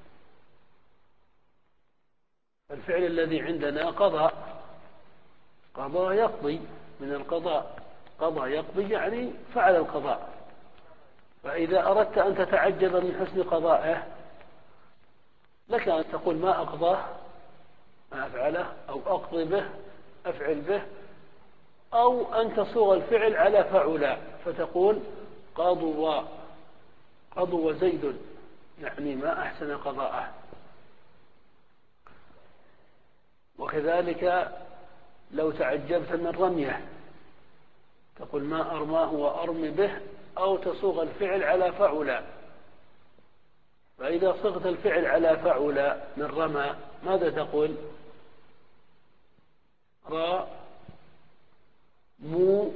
الفعل الذي عندنا قضاء، قضاء يقضي، من القضاء، قضاء يقضي يعني فعل القضاء. فإذا أردت أن تتعجب من حسن قضائه لك أن تقول ما أقضاه ما أفعله، أو أقضي به أفعل به، أو أن تصوغ الفعل على فعل فتقول قضوا، قضوا زيد، يعني ما أحسن قضاءه. وكذلك لو تعجبت من رميه تقول ما أرماه وأرمي به، أو تصوغ الفعل على فعل. فإذا صغت الفعل على فعل من رمى ماذا تقول؟ را مو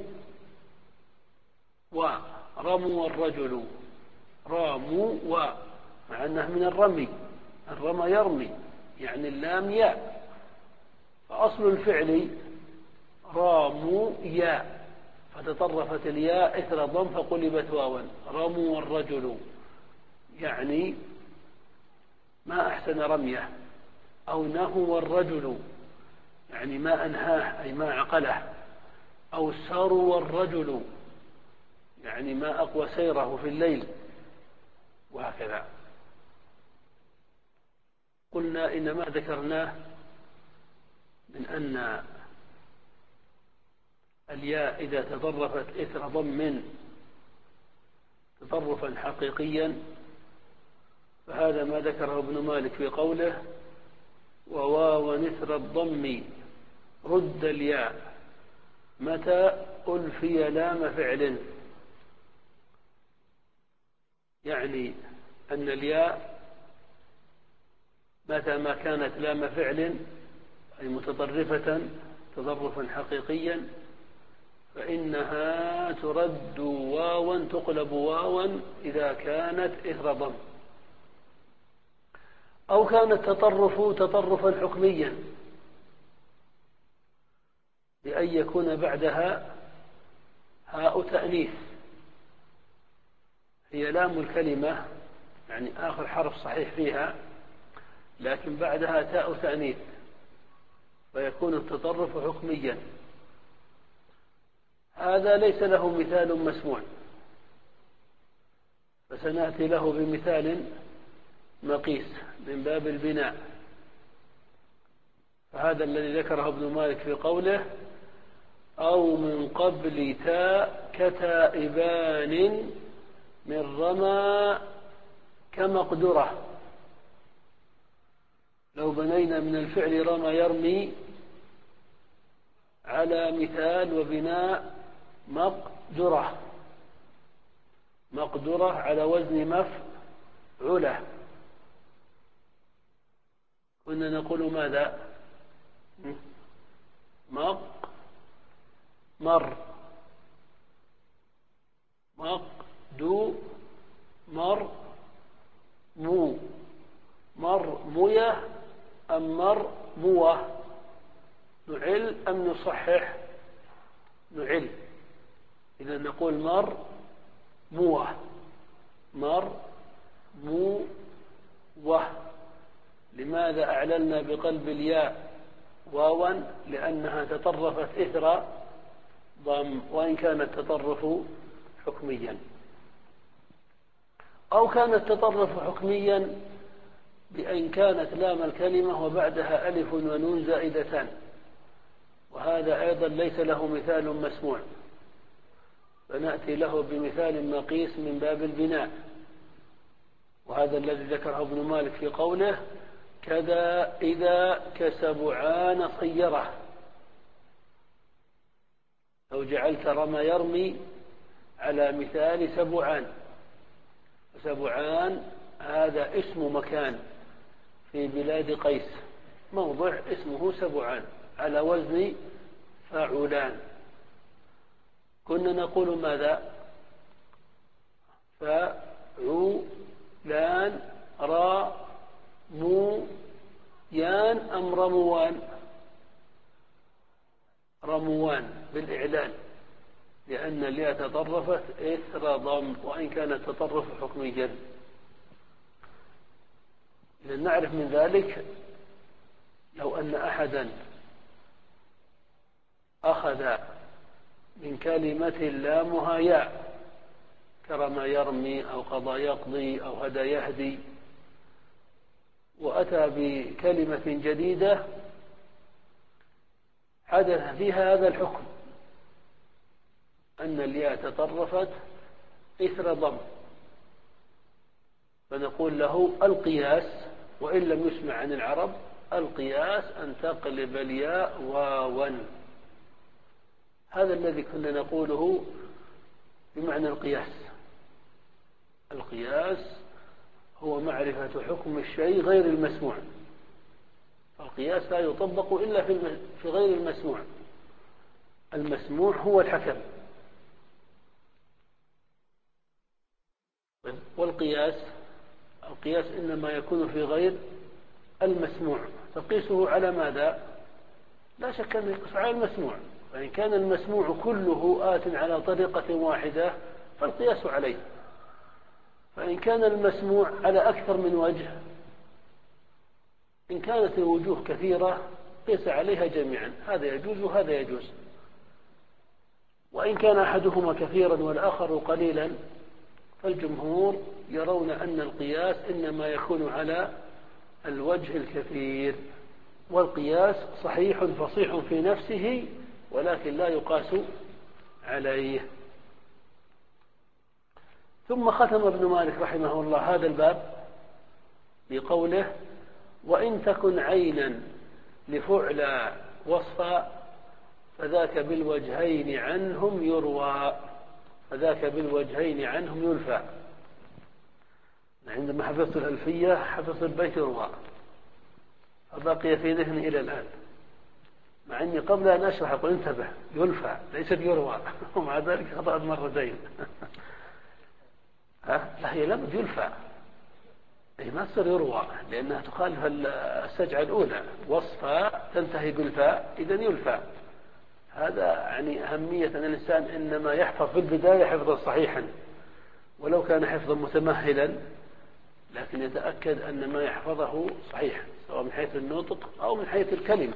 و، رموا الرجل، راموا و، مع أنه من الرمي، الرمى يرمي يعني اللام ياء، فأصل الفعل راموا ياء، فتطرفت الياء إثر ضم فقلبت واوا، رموا الرجل يعني ما أحسن رميه، أو نهوا الرجل يعني ما أنهاه أي ما عقله، أو سروا الرجل يعني ما أقوى سيره في الليل، وهكذا. قلنا إنما ذكرناه من أن الياء إذا تطرفت إثر ضم تطرفا حقيقيا فهذا ما ذكره ابن مالك في قوله وواو نثر الضم رد الياء متى ألفي لام فعل، يعني أن الياء متى ما كانت لام فعل أي متطرفة تطرفا حقيقيا فإنها ترد واوا، تقلب واوا إذا كانت إثر ضم، أو كان التطرف تطرفا حكميا بأن يكون بعدها هاء تأنيث، هي لام الكلمة يعني آخر حرف صحيح فيها، لكن بعدها تاء تأنيث فيكون التطرف حكميا. هذا ليس له مثال مسموع، فسنأتي له بمثال مقيس من باب البناء. فهذا الذي ذكره ابن مالك في قوله أو من قبل تاء كتائبان من رمى كمقدرة. لو بنينا من الفعل رمى يرمي على مثال وبناء مقدرة، مقدرة على وزن مفعولة، كنا نقول ماذا؟ مق مر مقدو مر مو مر مويه أم مر موه؟ نعل أم نصحح؟ نعل. إذا نقول مر موه مر مو وه. لماذا أعللنا بقلب الياء واوا؟ لأنها تطرفت إثر ضم، وإن كان التطرف حكميا، أو كان التطرف حكميا بأن كانت لام الكلمة وبعدها ألف ونون زائدتان، وهذا أيضا ليس له مثال مسموع، فنأتي له بمثال مقيس من باب البناء. وهذا الذي ذكره ابن مالك في قوله كذا إذا كسبعان صيرة. لو جعلت رمى يرمي على مثال سبعان، سبعان هذا اسم مكان في بلاد قيس، موضع اسمه سبعان على وزن فاعلان. كنا نقول ماذا؟ فاعلان را مو يان أم رموان؟ رموان بالإعلان، لأن الياء تطرفت إثر ضم وإن كان التطرف حكميا. إذا نعرف من ذلك لو أن أحدا أخذ من كلمة لامها ياء كرم يرمي أو قضى يقضي أو هدى يهدي، وأتى بكلمة جديدة حدث فيها هذا الحكم أن الياء تطرفت إثر ضم، فنقول له القياس وإن لم يسمع عن العرب القياس أن تقلب الياء واوا. هذا الذي كنا نقوله بمعنى القياس. القياس هو معرفة حكم الشيء غير المسموع، القياس لا يطبق إلا في غير المسموع، المسموع هو الحكم. والقياس القياس إنما يكون في غير المسموع، تقيسه على ماذا؟ لا شك أن يقيس على المسموع، فإن كان المسموع كله آت على طريقة واحدة فالقياس عليه، فإن كان المسموع على أكثر من وجه، إن كانت الوجوه كثيرة قيس عليها جميعا، هذا يجوز وهذا يجوز. وإن كان أحدهما كثيرا والآخر قليلا فالجمهور يرون أن القياس إنما يكون على الوجه الكثير، والقياس صحيح فصيح في نفسه ولكن لا يقاس عليه. ثم ختم ابن مالك رحمه الله هذا الباب بقوله وإن تكن عينا لفعلى وصفا فذاك بالوجهين عنهم يروى، فذاك بالوجهين عنهم يلفى. عندما حفظت الألفية حفظت البيت يروى، فبقي في ذهني إلى الآن، مع أني قبل أن أشرح أقول انتبه يلفى ليست يروى، ومع ذلك خطأت مرتين. لا هي لابد يلفى، هي ما تصير يروى لأنها تخالف السجعة الأولى، وصفة تنتهي بالفاء إذا يلفى. هذا يعني أهمية أن الإنسان إنما يحفظ في البداية حفظا صحيحا ولو كان حفظا متمهلا، لكن يتأكد أن ما يحفظه صحيح سواء من حيث النطق أو من حيث الكلمة.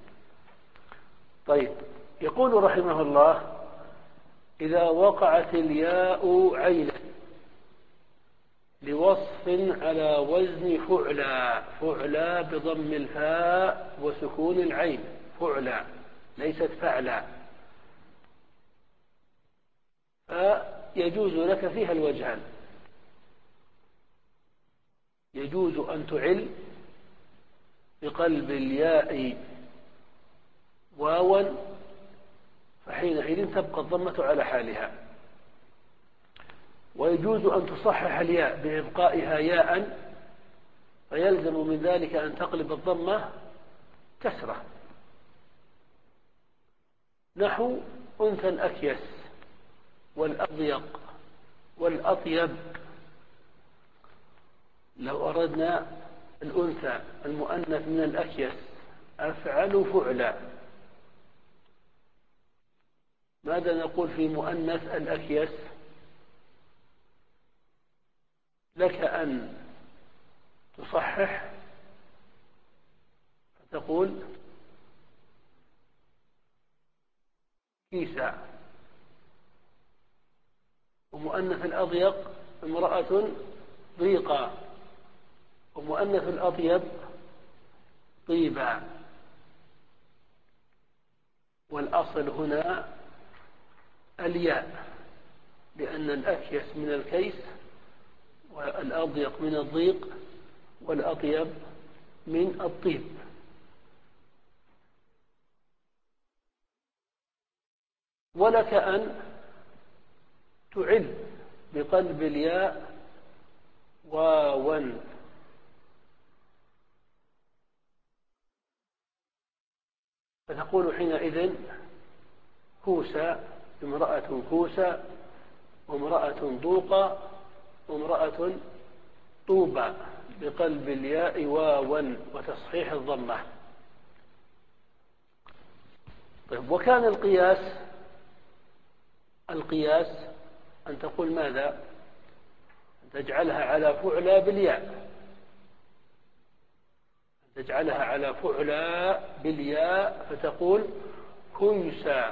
طيب، يقول رحمه الله إذا وقعت الياء عينا، لوصف على وزن فعلى. فعلى بضم الفاء وسكون العين، فعلى ليست فعلى. فيجوز لك فيها الوجهان، يجوز أن تعل بقلب الياء واوا، فحينئذ تبقى الضمة على حالها، ويجوز أن تصحح الياء بإبقائها ياء، فيلزم من ذلك أن تقلب الضمة كسرة، نحو أنثى الأكيس والأضيق والأطيب. لو أردنا الأنثى المؤنث من الأكيس أفعل فعلا، ماذا نقول في مؤنث الأكيس؟ لك أن تصحح فتقول كيسا. ومؤنث الأضيق امرأة ضيقة، ومؤنث الأطيب طيبا. والأصل هنا الياء، لأن الأكيس من الكيس، والأضيق من الضيق، والأطيب من الطيب. ولك أن تعل بقلب الياء واوا، فتقول حينئذ كوسى، امرأة كوسى، وامرأة ضوقة، وامرأة طوبى، بقلب الياء واوا وتصحيح الضمة. طيب، وكان القياس القياس أن تقول ماذا؟ أن تجعلها على فعلى بالياء، تجعلها على فعلى بالياء، فتقول كيسى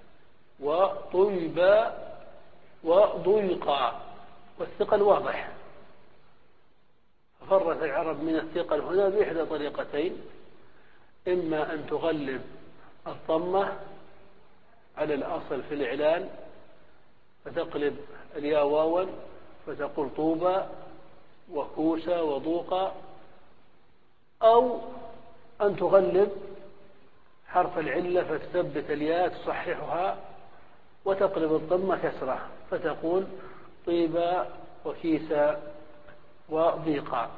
وطيبا وضيقا، والثقل واضح. ففرت العرب من الثقل هنا بإحدى طريقتين: إما أن تغلب الضمة على الأصل في الإعلان فتقلب الياء واوا فتقول طوبى وكوسى وضوقا، أو أن تغلب حرف العلة فتثبت الياء تصححها وتقلب الضمة كسرة فتقول طيبى وكيسى وضيقا.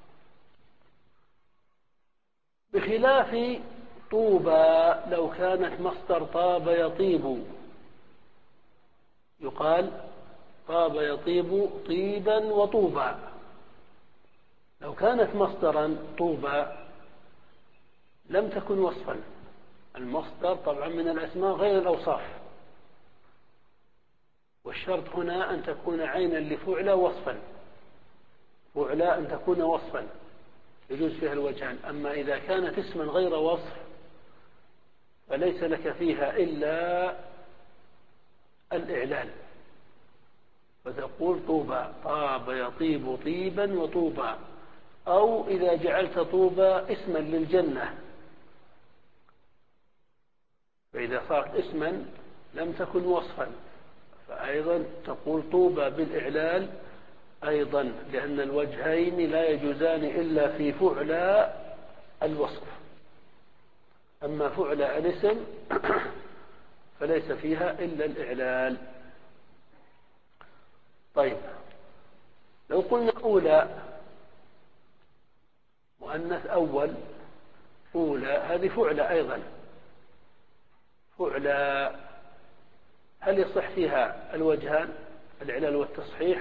بخلاف طوبى لو كانت مصدر طاب يطيب، يقال طاب يطيب طيبا وطوبا. لو كانت مصدرا طوبى لم تكن وصفا. المصدر طبعا من الأسماء غير الأوصاف، والشرط هنا أن تكون عينا لفعلى وصفا، فعلى أن تكون وصفا يجوز فيها الوجهان. أما إذا كانت اسما غير وصف فليس لك فيها إلا الإعلان، فتقول طوبى، طاب يطيب طيبا وطوبى. أو إذا جعلت طوبى اسما للجنة، فإذا صارت اسما لم تكن وصفا فأيضا تقول طوبى بالإعلال أيضا، لأن الوجهين لا يجوزان إلا في فعلى الوصف. أما فعلى الاسم فليس فيها إلا الإعلال. طيب، لو قلنا أولى مؤنث أول، أولى هذه فعلى أيضا، فعلى هل يصح فيها الوجهان الإعلال والتصحيح؟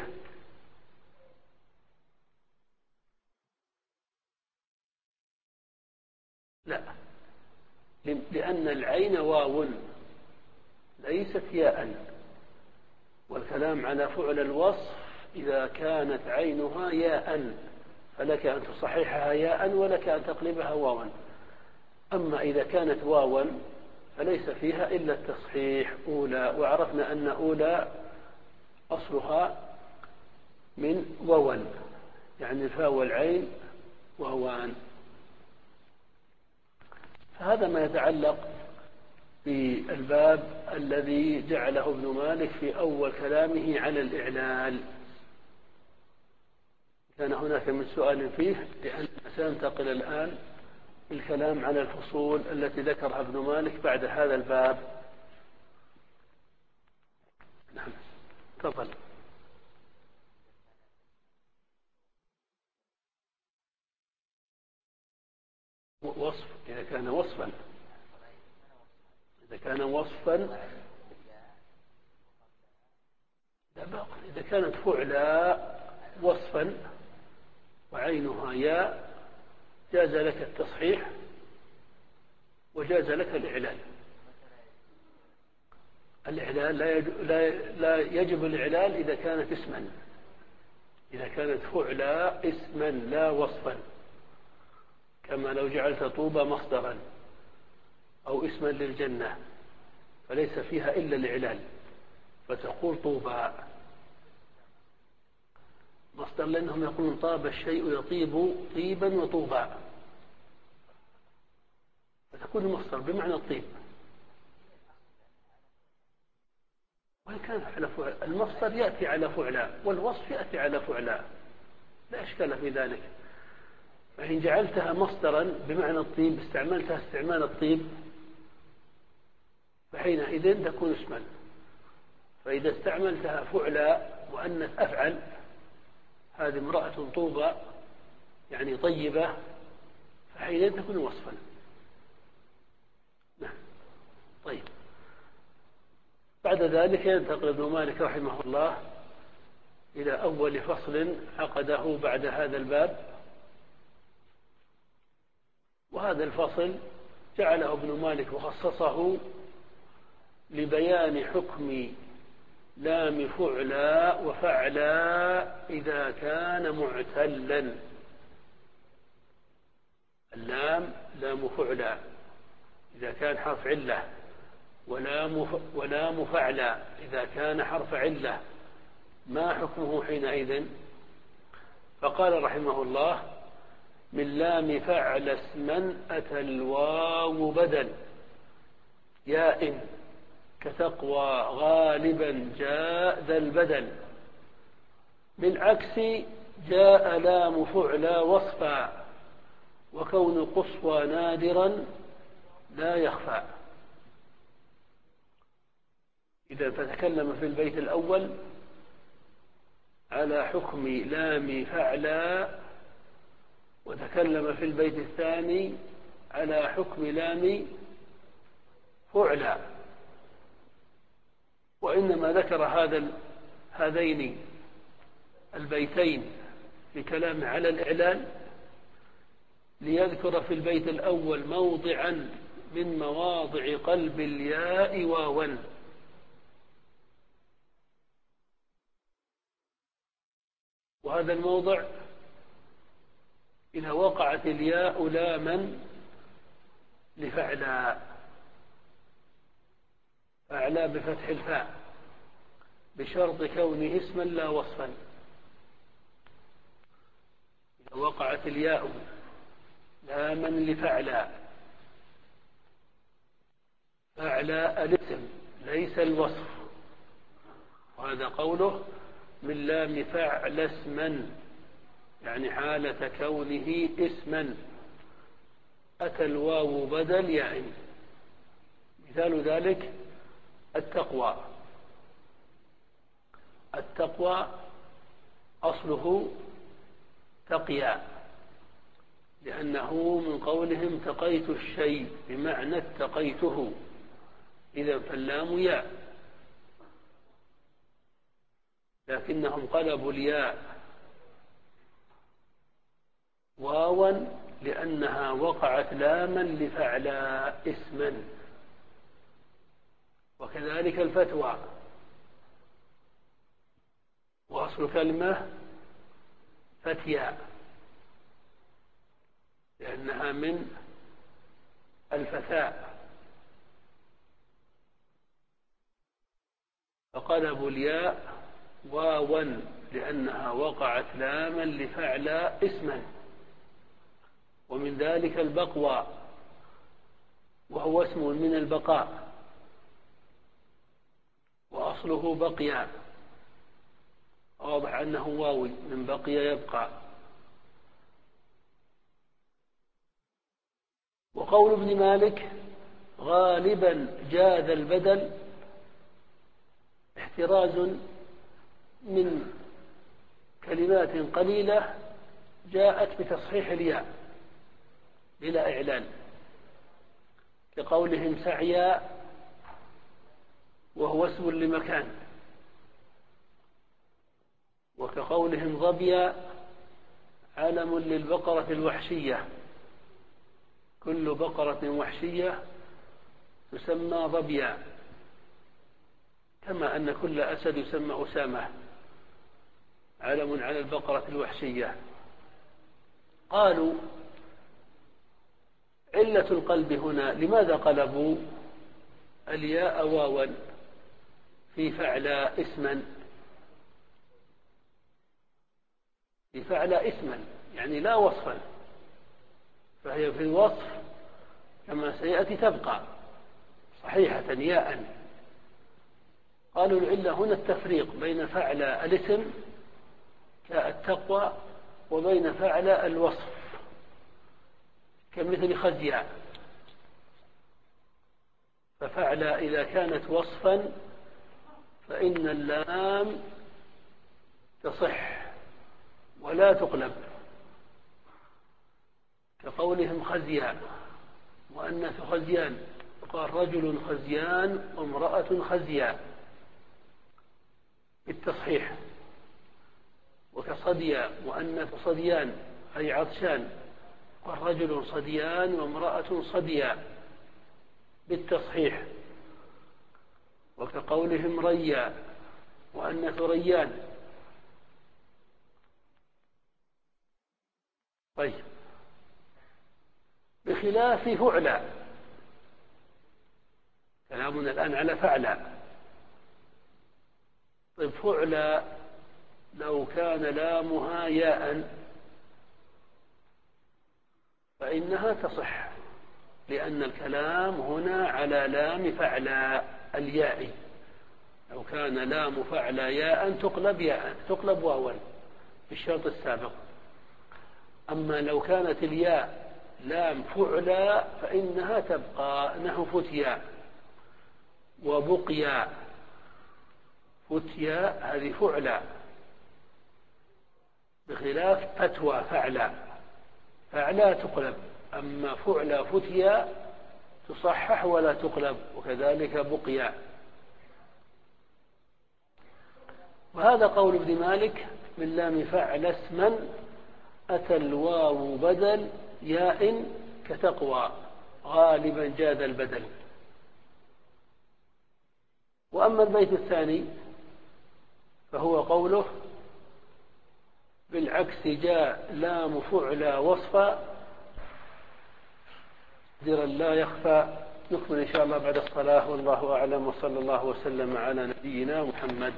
لا، لأن العين واو ليست ياء، والكلام على فعل الوصف إذا كانت عينها ياء فلك أن تصححها ياء ولك أن تقلبها واوا. أما إذا كانت واوا فليس فيها إلا التصحيح أولى. وعرفنا أن أولى أصلها من وون، يعني الفاء والعين وهوان. فهذا ما يتعلق بالباب الذي جعله ابن مالك في أول كلامه على الإعلال. كان هناك من سؤال فيه، لأن سننتقل الآن الكلام على الفصول التي ذكرها ابن مالك بعد هذا الباب. نعم، تفضل. وصف إذا كان وصفا، إذا كان وصفا لا باق. إذا كانت فعلى وصفا وعينها ياء جاز لك التصحيح وجاز لك الإعلال. الإعلال لا يجب, لا, لا يجب الإعلال إذا كانت اسما، إذا كانت فعلى اسما لا وصفا، كما لو جعلت طوبى مصدرا أو اسما للجنة فليس فيها إلا الإعلال، فتقول طوبى مصدر، لأنهم يقولون طاب الشيء يطيب طيبا وطوبا، فتكون المصدر بمعنى الطيب. وإن كان على فعل المصدر يأتي على فعلا والوصف يأتي على فعلا، لا إشكال في ذلك. فإن جعلتها مصدرا بمعنى الطيب، استعملتها استعمال الطيب، فحينئذ تكون اسما. فإذا استعملتها فعلا مؤنث أفعل، هذه امرأة طوبى يعني طيبة، فحينئذ تكون وصفا. نعم. طيب، بعد ذلك ينتقل ابن مالك رحمه الله إلى أول فصل عقده بعد هذا الباب. وهذا الفصل جعله ابن مالك وخصصه لبيان حكم لام فعلا وفعلا إذا كان معتلا. اللام لام فعلا إذا كان حرف علة، ولام ولام فعلا إذا كان حرف علة، ما حكمه حينئذ؟ فقال رحمه الله: من لام فعل اسما أتى الواو بدل ياء كتقوى غالبا جاء ذا البدل، بالعكس جاء لام فعلا وصفا وكون قصوى نادرا لا يخفى. إذا فتكلم في البيت الأول على حكم لام فعلا، وتكلم في البيت الثاني على حكم لام فعلا، وإنما ذكر هذا هذين البيتين في كلام على الإعلان ليذكر في البيت الأول موضعا من مواضع قلب الياء واوا، وهذا الموضع إذا وقعت الياء لاما لفعلا، فعلا بفتح الفاء بشرط كونه اسما لا وصفا. إذا وقعت الياء لاما لفعلا، فعلا الاسم ليس الوصف، وهذا قوله من لام فعل اسما، يعني حالة كونه اسما. أتى الواو بدل يعني. مثال ذلك التقوى. التقوى أصله تقيا، لأنه من قولهم تقيت الشيء بمعنى اتقيته، إذا فاللام ياء، لكنهم قلبوا الياء واوا لأنها وقعت لاما لفعلا اسما. وكذلك الفتوى، وأصل كلمة فتيا لأنها من الفتاء، فقلبوا الياء واوا لأنها وقعت لاما لفعل اسما. ومن ذلك البقوى وهو اسم من البقاء، وأصله بقيا، واضح أنه واوي من بقي يبقى. وقول ابن مالك غالبا جاز البدل احتراز من كلمات قليلة جاءت بتصحيح الياء بلا إعلان، كقولهم سعيا وهو اسم لمكان، وكقولهم ظبيا علم للبقرة الوحشية، كل بقرة وحشية تسمى ظبيا، كما أن كل أسد يسمى أسامة، علم على البقرة الوحشية. قالوا علة القلب هنا، لماذا قلبوا الياء واوا في فعل اسما؟ في فعل اسما يعني لا وصفا، فهي في الوصف كما سيأتي تبقى صحيحة ياء. قالوا العلة هنا التفريق بين فعل الاسم كالتقوى وبين فعل الوصف كمثل خزيا. ففعل إذا كانت وصفا فإن اللام تصح ولا تقلب، كقولهم خزيا مؤنث خزيان، قال رجل خزيان وامرأة خزيا بالتصحيح. وكصديا مؤنث صديان أي عطشان، قال رجل صديان وامرأة صديا بالتصحيح. وكقولهم ريا مؤنث ريان. طيب، بخلاف فعلا، كلامنا الآن على فعلا. طيب فعلا لو كان لامها ياء فإنها تصح، لأن الكلام هنا على لام فعلا الياء. لو كان لام فعلا ياء تقلب ياء، تقلب واوا بالشرط السابق. أما لو كانت الياء لام فعلا فإنها تبقى، نحو فتيا وبقيا. فتيا هذه فعلا، بخلاف فتوى فعلا، فعلا تقلب، أما فعلا فتيا تصحح ولا تقلب، وكذلك بقيا. وهذا قول ابن مالك من لام فعل اسما أتى الواو بدل ياء كتقوى غالبا جاد البدل. وأما البيت الثاني فهو قوله بالعكس جاء لام فعلا وصفا درا لا يخفى. نكمل إن شاء الله بعد الصلاة، والله أعلم، وصلى الله وسلم على نبينا محمد.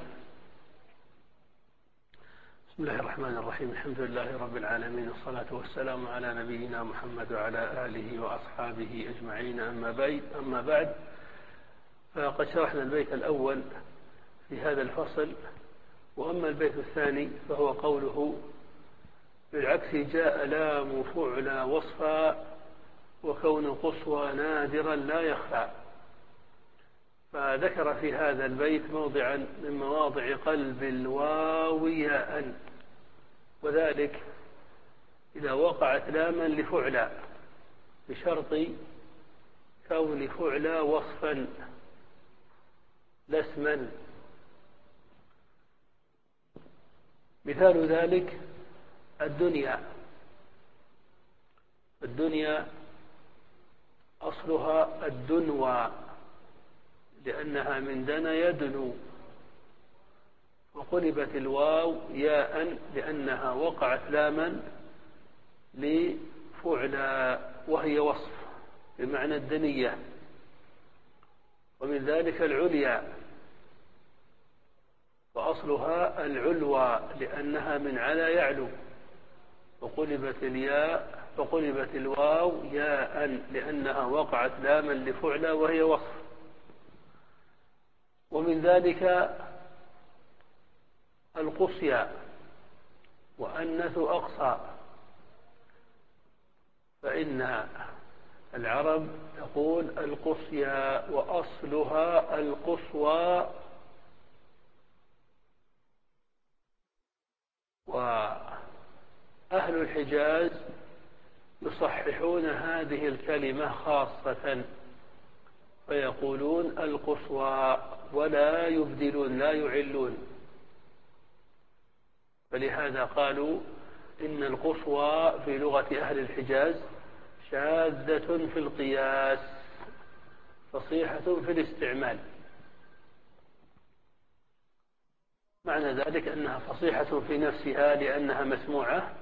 بسم الله الرحمن الرحيم، الحمد لله رب العالمين، والصلاة والسلام على نبينا محمد وعلى آله وأصحابه أجمعين. أما بعد أما بعد فقد شرحنا البيت الأول في هذا الفصل. وأما البيت الثاني فهو قوله بالعكس جاء لام فعلا وصفا وكون قصوى نادرا لا يخفى. فذكر في هذا البيت موضعا من مواضع قلب الواو ياء، وذلك إذا وقعت لاما لفعلا بشرط كون فعلا وصفا لا اسما. مثال ذلك الدنيا. الدنيا أصلها الدنوى لأنها من دنا يدنو، وقلبت الواو ياء لأنها وقعت لاما لفعلا وهي وصف بمعنى الدنية. ومن ذلك العليا وأصلها العلوى لأنها من على يعلو، وقلبت الياء فقلبت الواو ياء لأنها وقعت لاما لفعلى وهي وصف. ومن ذلك القصيى وأنث أقصى، فإن العرب تقول القصيى وأصلها القصوى. وأهل الحجاز يصححون هذه الكلمة خاصة فيقولون القصوى ولا يبدلون لا يعلون، فلهذا قالوا إن القصوى في لغة أهل الحجاز شاذة في القياس فصيحة في الاستعمال. معنى ذلك أنها فصيحة في نفسها لأنها مسموعة،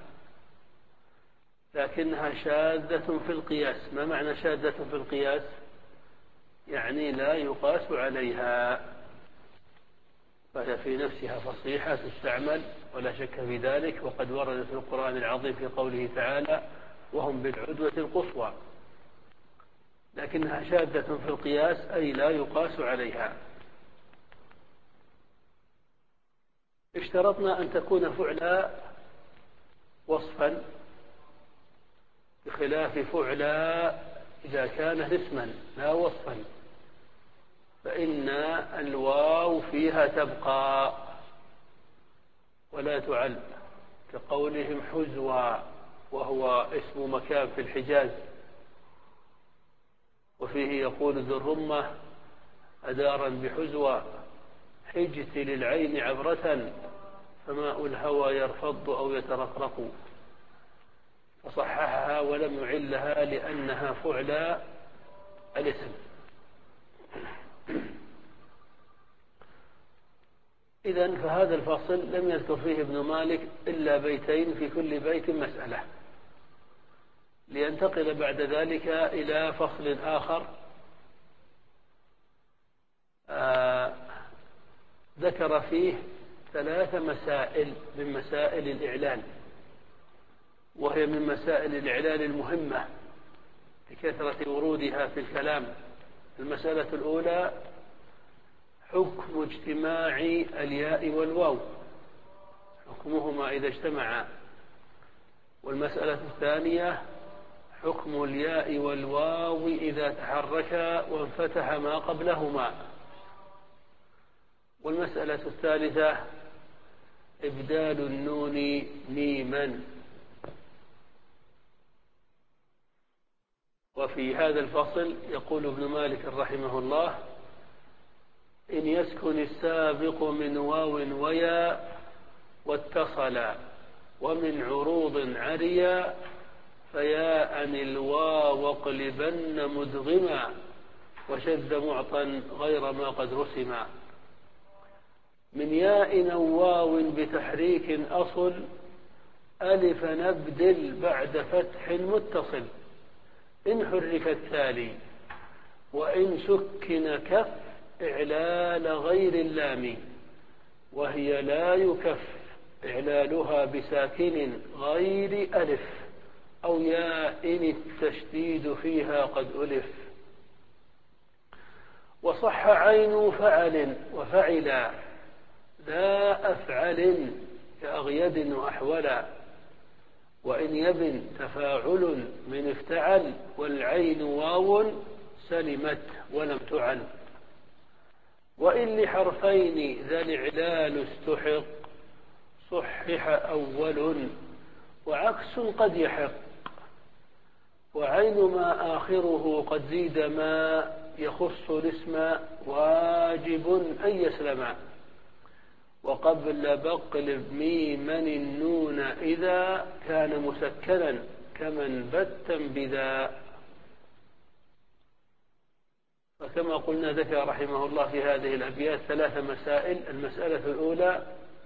لكنها شاذة في القياس. ما معنى شاذة في القياس؟ يعني لا يقاس عليها، فهي في نفسها فصيحة تستعمل ولا شك في ذلك، وقد ورد في القرآن العظيم في قوله تعالى وهم بالعدوة القصوى، لكنها شاذة في القياس أي لا يقاس عليها. اشترطنا أن تكون فعلا وصفا بخلاف فعلا إذا كانت اسما لا وصفا، فإن الواو فيها تبقى ولا تعل، كقولهم حزوى وهو اسم مكان في الحجاز. وفيه يقول ذو الرمة أدارا بحزوى حجت للعين عبرة فماء الهوى يرفض أو يترقرق، فصححها ولم يعلها لأنها فعل الاسم. إذن فهذا الفصل لم يذكر فيه ابن مالك إلا بيتين في كل بيت مسألة، لينتقل بعد ذلك إلى فصل آخر آه ذكر فيه ثلاث مسائل من مسائل الإعلان، وهي من مسائل الإعلان المهمة لكثرة ورودها في الكلام. المسألة الأولى حكم اجتماع الياء والواو، حكمهما إذا اجتمعا. والمسألة الثانية حكم الياء والواو إذا تحركا وانفتح ما قبلهما. والمسألة الثالثة إبدال النون ميما. وفي هذا الفصل يقول ابن مالك رحمه الله إن يسكن السابق من واو وياء واتصلا ومن عروض عريا فياء الواو اقلبن مدغما وشد معطا غير ما قد رسما. من ياء أو واو بتحريك أصل ألف نبدل بعد فتح متصل إن حرك التالي وإن سكن كف إعلال غير اللام، وهي لا يكف إعلالها بساكن غير ألف أو ياء التشديد فيها قد ألف. وصح عين فعل وفعلا لا أفعل كأغيد وأحولا، وإن يبن تفاعل من افتعل والعين واو سلمت ولم تعل. وإن لحرفين ذا الإعلال استحق صحح أول وعكس قد يحق، وعين ما آخره قد زيد ما يخص الاسم واجب أن يسلم. وقبل بقلب ميمن النون إذا كان مسكنا كمن بتا بذا. فكما قلنا ذكر رحمه الله في هذه الأبيات ثلاث مسائل. المسألة الأولى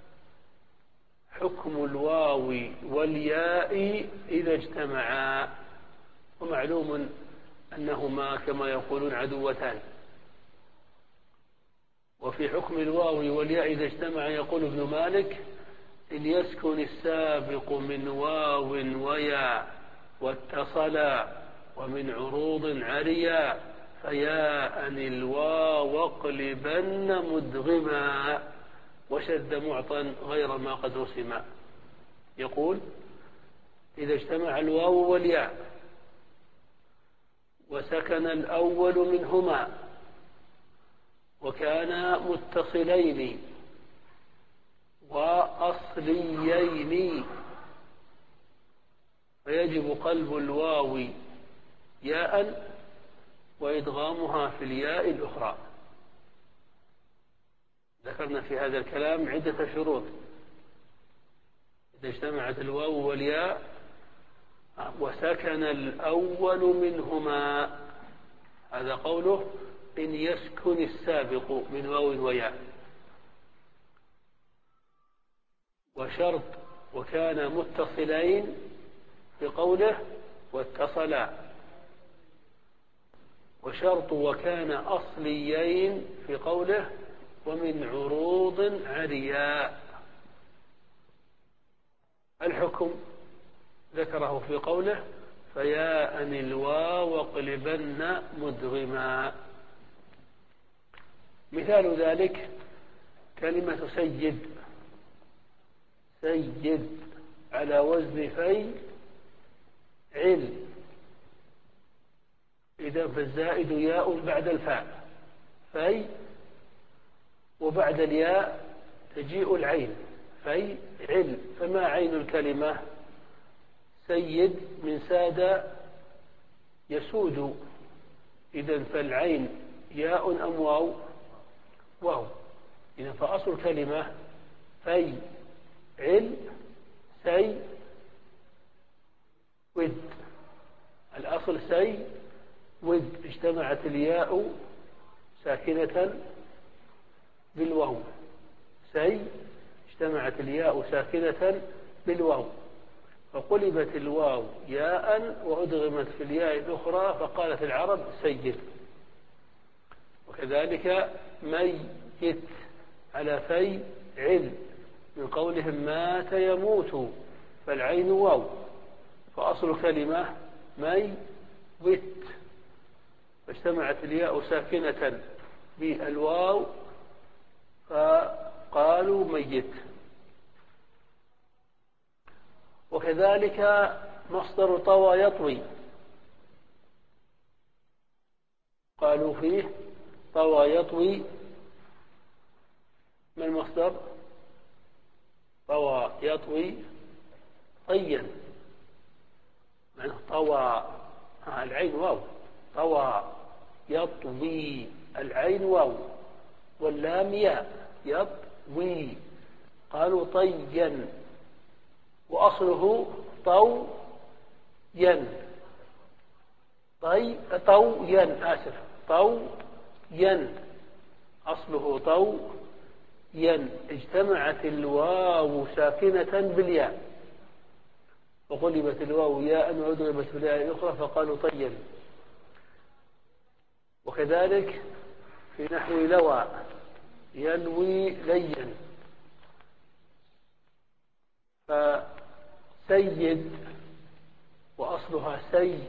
حكم الواو والياء إذا اجتمعا، ومعلوم أنهما كما يقولون عدوتان. وفي حكم الواو والياء إذا اجتمع يقول ابن مالك: إن يسكن السابق من واو وياء واتصلا ومن عروض عريا فياء الواو اقلبن مدغما وشد معطا غير ما قد رسما. يقول: إذا اجتمع الواو والياء وسكن الأول منهما وكانا متصلين وأصليين فيجب قلب الواو ياء وإدغامها في الياء الأخرى. ذكرنا في هذا الكلام عدة شروط. إذا اجتمعت الواو والياء وسكن الأول منهما، هذا قوله إن يسكن السابق من واو وياء. وشرط وكان متصلين في قوله واتصلا. وشرط وكان أصليين في قوله ومن عروض عرياء. الحكم ذكره في قوله: فياء الواو اقلبن مدغما. مثال ذلك كلمة سيد. سيد على وزن فيعل، إذا فالزائد ياء بعد الفاء في، وبعد الياء تجيء العين فيعل. فما عين الكلمة؟ سيد من ساد يسود، إذا فالعين ياء أم واو؟ واو. إذا فأصل الكلمة في عل سي ود. الأصل سي ود. اجتمعت الياء ساكنة بالواو. سي اجتمعت الياء ساكنة بالواو، فقلبت الواو ياء وأدغمت في الياء الأخرى، فقالت العرب سيد. وكذلك ميت على في عل، من قولهم مات يموت، فالعين واو، فأصل كلمة مي وت، فاجتمعت الياء ساكنة بالواو فقالوا ميت. وكذلك مصدر طوى يطوي، قالوا فيه طوى يطوي. ما المصدر؟ طوى يطوي طيا، معنى طوى العين واو، طوى يطوي العين واو واللام ياء يطوي، قالوا طيا، وأصله طويا طي طويا آسف طويا، أصله طويا. اجتمعت الواو ساكنة بالياء وقلبت الواو ياء وأدغمت في الياء الأخرى فقالوا طيا. وكذلك في نحو لوى يلوي ليا، فسيد وأصلها سيد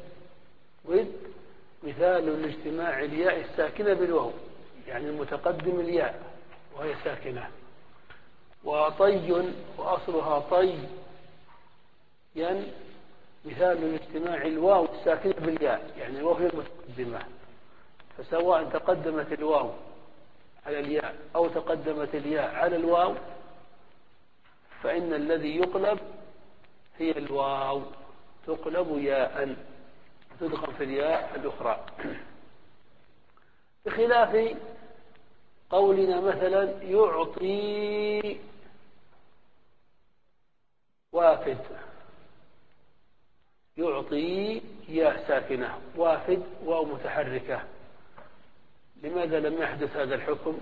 مثال لاجتماع الياء الساكنة بالواو، يعني المتقدم الياء وهي ساكنة. وطي وأصلها طي ين مثال لاجتماع الواو الساكنة بالياء، يعني الواو هي المتقدمة، فسواء تقدمت الواو على الياء أو تقدمت الياء على الواو فإن الذي يقلب هي الواو، تقلب ياء تدغم في الياء الأخرى، بخلاف قولنا مثلا يعطي وافد. يعطي ياء ساكنة، وافد واو متحركة. لماذا لم يحدث هذا الحكم؟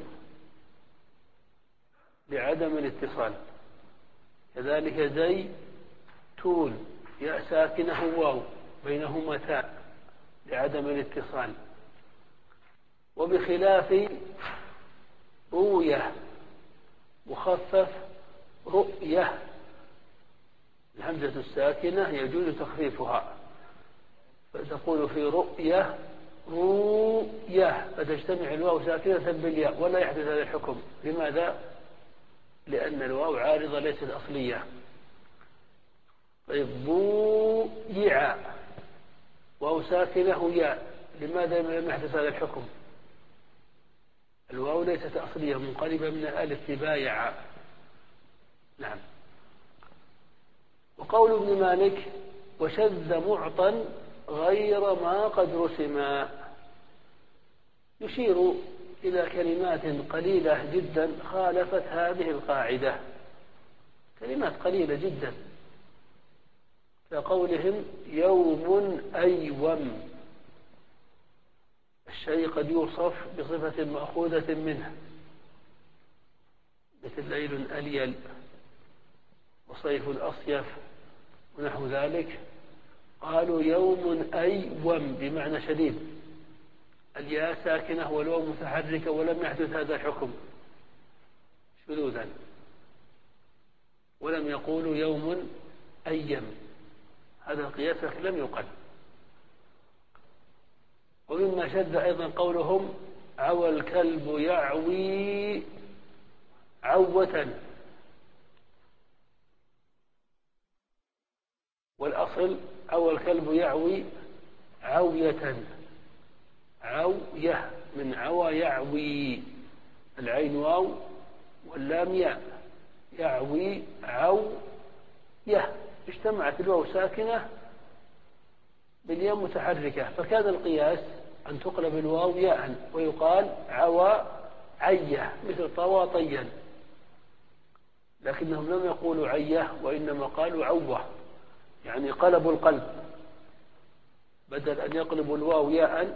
لعدم الاتصال. كذلك زي تون ياء ساكنة واو بينهما تاء لعدم الاتصال. وبخلاف رؤية، مخفف رؤية، الهمزة الساكنة يجوز تخفيفها، فتقول في رؤية رؤية، فتجتمع الواو ساكنة بالياء ولا يحدث هذا الحكم. لماذا؟ لأن الواو عارضة ليست أصلية. طيب ضويع، واو ساكنة ياء، لماذا لم يحدث هذا الحكم؟ الواو ليست أصلية، منقلبة من الألف بايع. نعم. وقول ابن مالك وشذ معطا غير ما قد رسما، يشير إلى كلمات قليلة جدا خالفت هذه القاعدة، كلمات قليلة جدا، كقولهم يوم أيوم، الشيء قد يوصف بصفة مأخوذة منه، مثل ليل أليل وصيف أصيف ونحو ذلك. قالوا يوم أيوم بمعنى شديد، الياء ساكنة والواو متحركة، ولم يحدث هذا الحكم شذوذا، ولم يقولوا يوم أيم، هذا القياس لم يقل. ومما شذ أيضا قولهم عوى الكلب يعوي عوة، والأصل عوى الكلب يعوي عوية، عوية من عوى يعوي، العين واو واللام ياء، يعوي عوية، اجتمعت الواو ساكنة بالياء متحركة، فكان القياس أن تقلب الواو ياء ويقال عوى عية، مثل طوى طيا، لكنهم لم يقولوا عية وإنما قالوا عوة، يعني قلبوا القلب، بدل أن يقلبوا الواو ياء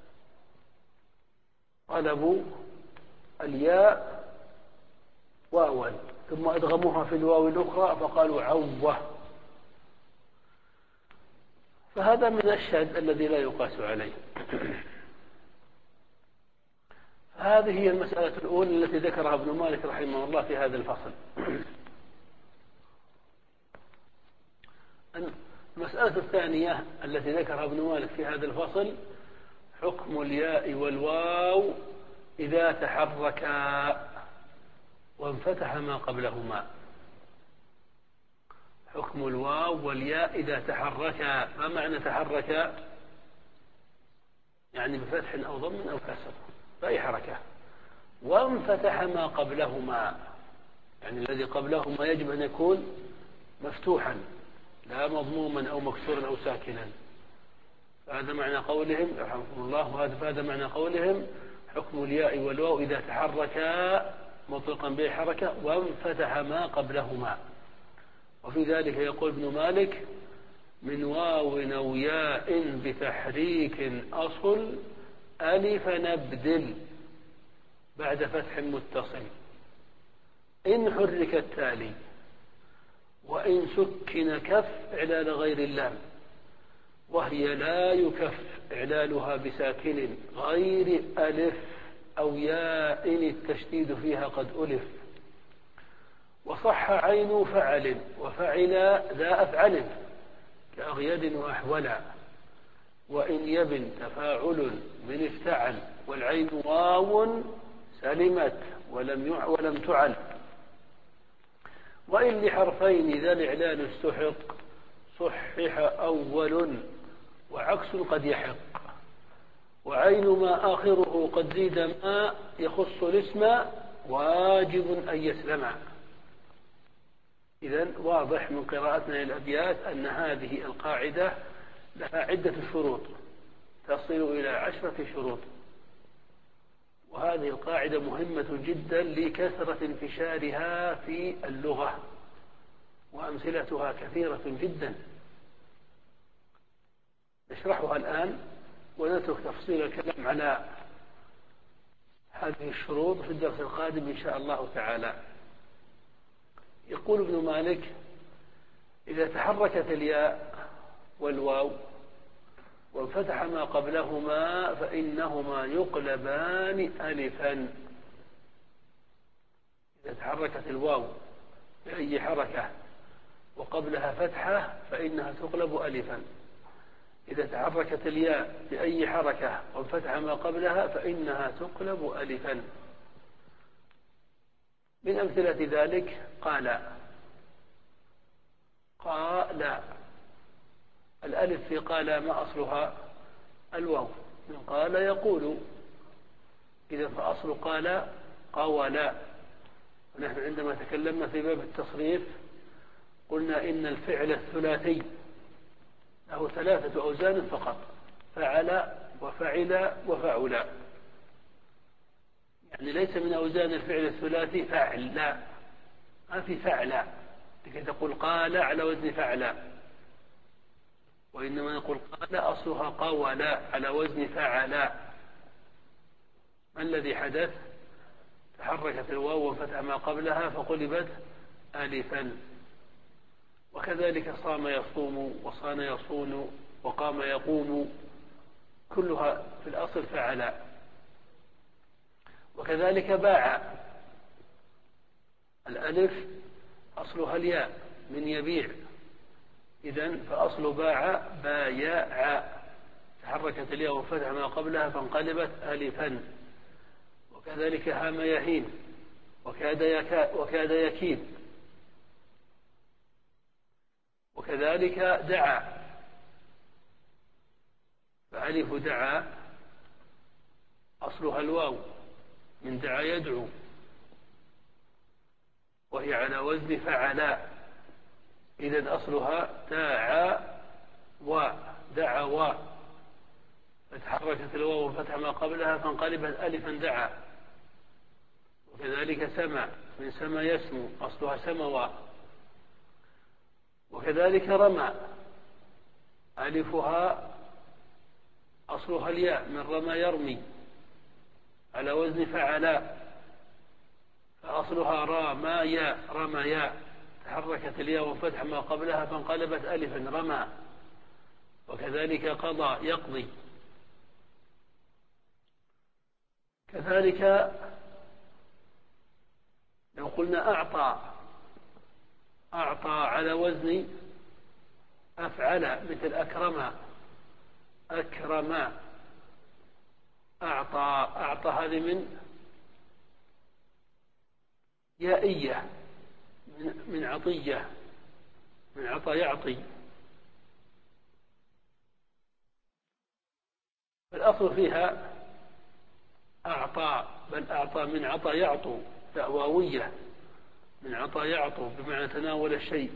قلبوا الياء واوا ثم أدغموها في الواو الأخرى فقالوا عوة، فهذا من الشاذ الذي لا يقاس عليه. هذه هي المسألة الأولى التي ذكرها ابن مالك رحمه الله في هذا الفصل. المسألة الثانية التي ذكرها ابن مالك في هذا الفصل حكم الياء والواو إذا تحركا وانفتح ما قبلهما. حكم الواو والياء إذا تحركا، ما معنى تحركا؟ يعني بفتح أو ضم أو كسر، فأي حركة. وانفتح ما قبلهما، يعني الذي قبلهما يجب أن يكون مفتوحا لا مضموما أو مكسورا أو ساكنا. هذا معنى قولهم رحمهم الله، وهذا هذا معنى قولهم حكم الياء والواو إذا تحركا مطلقا بالحركة وانفتح ما قبلهما. وفي ذلك يقول ابن مالك من واو أو ياء بتحريك أصل ألف نبدل بعد فتح متصل إن حرك التالي، وإن سكن كف إعلال غير اللام، وهي لا يكف إعلالها بساكن غير ألف أو ياء التشديد فيها قد ألف. وصح عين فعل وفعل ذا أفعل كأغيد وأحولا، وإن يبن تفاعل من افتعل والعين واو سلمت ولم يع ولم تعل. وإن لحرفين ذا الإعلان استحق صحح أول وعكس قد يحق، وعين ما آخره قد زيد ما يخص الاسم واجب أن يسلم. إذن واضح من قراءتنا للأبيات أن هذه القاعدة لها عدة شروط تصل إلى عشرة شروط، وهذه القاعدة مهمة جدا لكثرة انتشارها في اللغة وأمثلتها كثيرة جدا. نشرحها الآن ونترك تفصيل الكلام على هذه الشروط في الدرس القادم إن شاء الله تعالى. يقول ابن مالك إذا تحركت الياء والواو وانفتح ما قبلهما فإنهما يقلبان ألفا. إذا تحركت الواو بأي حركة وقبلها فتحة فإنها تقلب ألفا. إذا تحركت الياء بأي حركة وانفتح ما قبلها فإنها تقلب ألفا. من أمثلة ذلك قال. قال الألف في قال ما أصلها؟ الواو، من قال يقول، إذا فأصل قال قولا. ونحن عندما تكلمنا في باب التصريف قلنا إن الفعل الثلاثي له ثلاثة أوزان فقط: فعل وفعل وفعل. يعني ليس من أوزان الفعل الثلاثي فعل، لا، ما في فعل لكي تقول قال على وزن فعل، وإنما نقول قال أصلها قول على وزن فعل. ما الذي حدث؟ تحركت الواو وانفتح ما قبلها فقلبت ألفا. وكذلك صام يصوم، وصان يصون، وقام يقوم، كلها في الأصل فعل. وكذلك باع، الألف أصلها الياء من يبيع، إذن فأصل باع بايع، تحركت الياء وفتح ما قبلها فانقلبت ألفا. وكذلك هام يهين، وكاد يكا وكاد يكيد. وكذلك دعا، فألف دعا أصلها الواو من دعا يدعو، وهي على وزن فعلا، إذن أصلها داعا ودعوا، فتحركت الواو وفتح ما قبلها فانقلبت ألفا دعا. وكذلك سمع من سمى يسمو، أصلها سموا. وكذلك رمى، ألفها أصلها الياء من رمى يرمي على وزن فعلا، فأصلها رامايا رميا، تحركت الياء وفتح ما قبلها فانقلبت ألفا رمى. وكذلك قضى يقضي. كذلك لو قلنا أعطى، أعطى على وزن أفعل، مثل أكرم أكرم. أعطى أعطى هذه من يائية، من, من عطية، من عطى يعطي. الأصل فيها أعطى، بل أعطى من عطى يعطو، دعواوية، من عطى يعطو بمعنى تناول الشيء.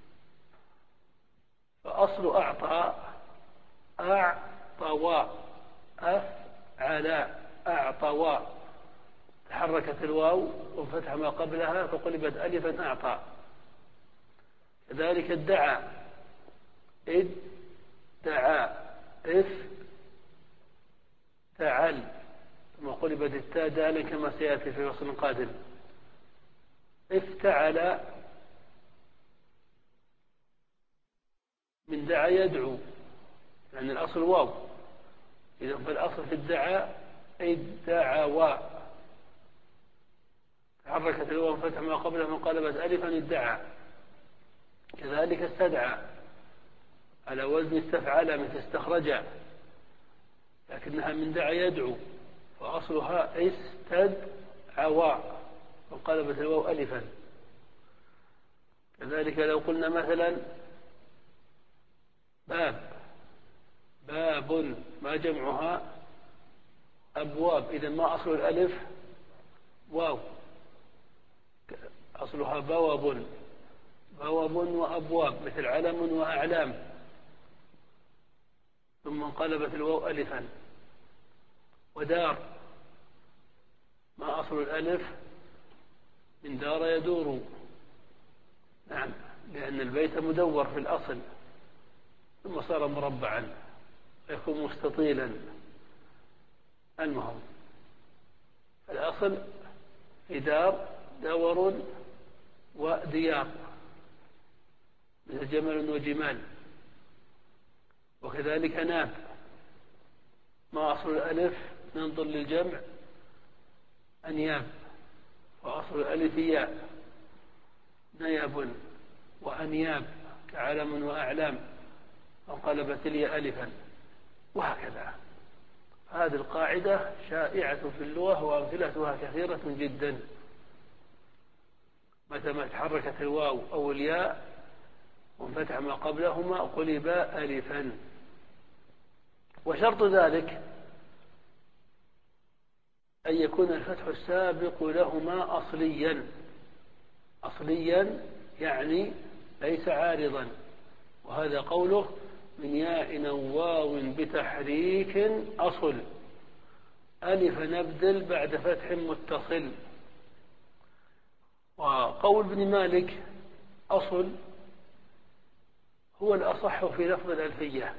فأصل أعطى أعطوا أفعل أعطوا، تحركت الواو وفتح ما قبلها فقلبت ألفا أعطى. كذلك ادعى ادعى اف تعل، ثم قلبت التاء دالا كما سيأتي في فصل قادم. افتعل من دعا يدعو، يعني الأصل واو، إذا فالأصل في الدعا ادعوا، تحركت الواو فتح ما قبلها من قلبت ألفا ادعى. كذلك استدعى على وزن استفعل مثل استخرج، لكنها من دعا يدعو، فأصلها استدعوا وانقلبت الواو ألفا. كذلك لو قلنا مثلا باب، باب ما جمعها؟ أبواب، إذا ما أصل الألف؟ واو، أصلها بواب، بواب وأبواب مثل علم وأعلام، ثم انقلبت الواو ألفا. ودار ما أصل الألف؟ من دار يدور، نعم، لأن البيت مدور في الأصل ثم صار مربعا يكون مستطيلا. المهم الأصل في دار دور وديار مثل جمل وجمال. وكذلك ناب ما أصل الألف؟ ننظر للجمع أنياب، وأصل الألف ياء، نيب وأنياب كعلم وأعلام، وانقلبت الياء ألفا، وهكذا. هذه القاعدة شائعة في اللغة وأمثلتها كثيرة جدا. متى ما تحركت الواو أو الياء وانفتح ما قبلهما قلبا ألفا. وشرط ذلك أن يكون الفتح السابق لهما أصليا. أصليا يعني ليس عارضا، وهذا قوله من ياء أو واو بتحريك أصل، ألف نبدل بعد فتح متصل. وقول ابن مالك أصل هو الأصح في لفظ الألفية،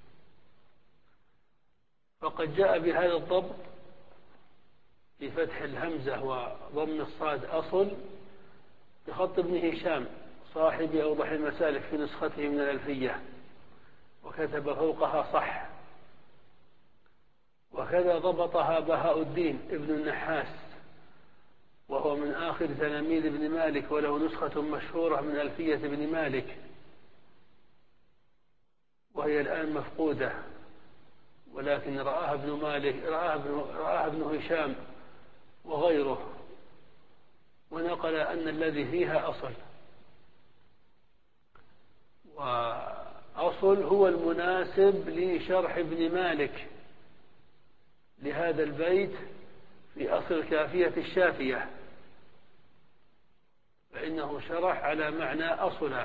فقد جاء بهذا الضبط بفتح الهمزة وضم الصاد أصل بخط ابن هشام صاحب أوضح المسالك في نسخته من الألفية، وكتب فوقها صح. وكذا ضبطها بهاء الدين ابن النحاس، وهو من آخر تلاميذ ابن مالك، وله نسخة مشهورة من ألفية ابن مالك، وهي الآن مفقودة، ولكن رآها ابن مالك رآها ابن, رآها ابن هشام وغيره، ونقل أن الذي فيها أصل. وأصل هو المناسب لشرح ابن مالك لهذا البيت في أصل الكافية الشافية، فإنه شرح على معنى أصلا.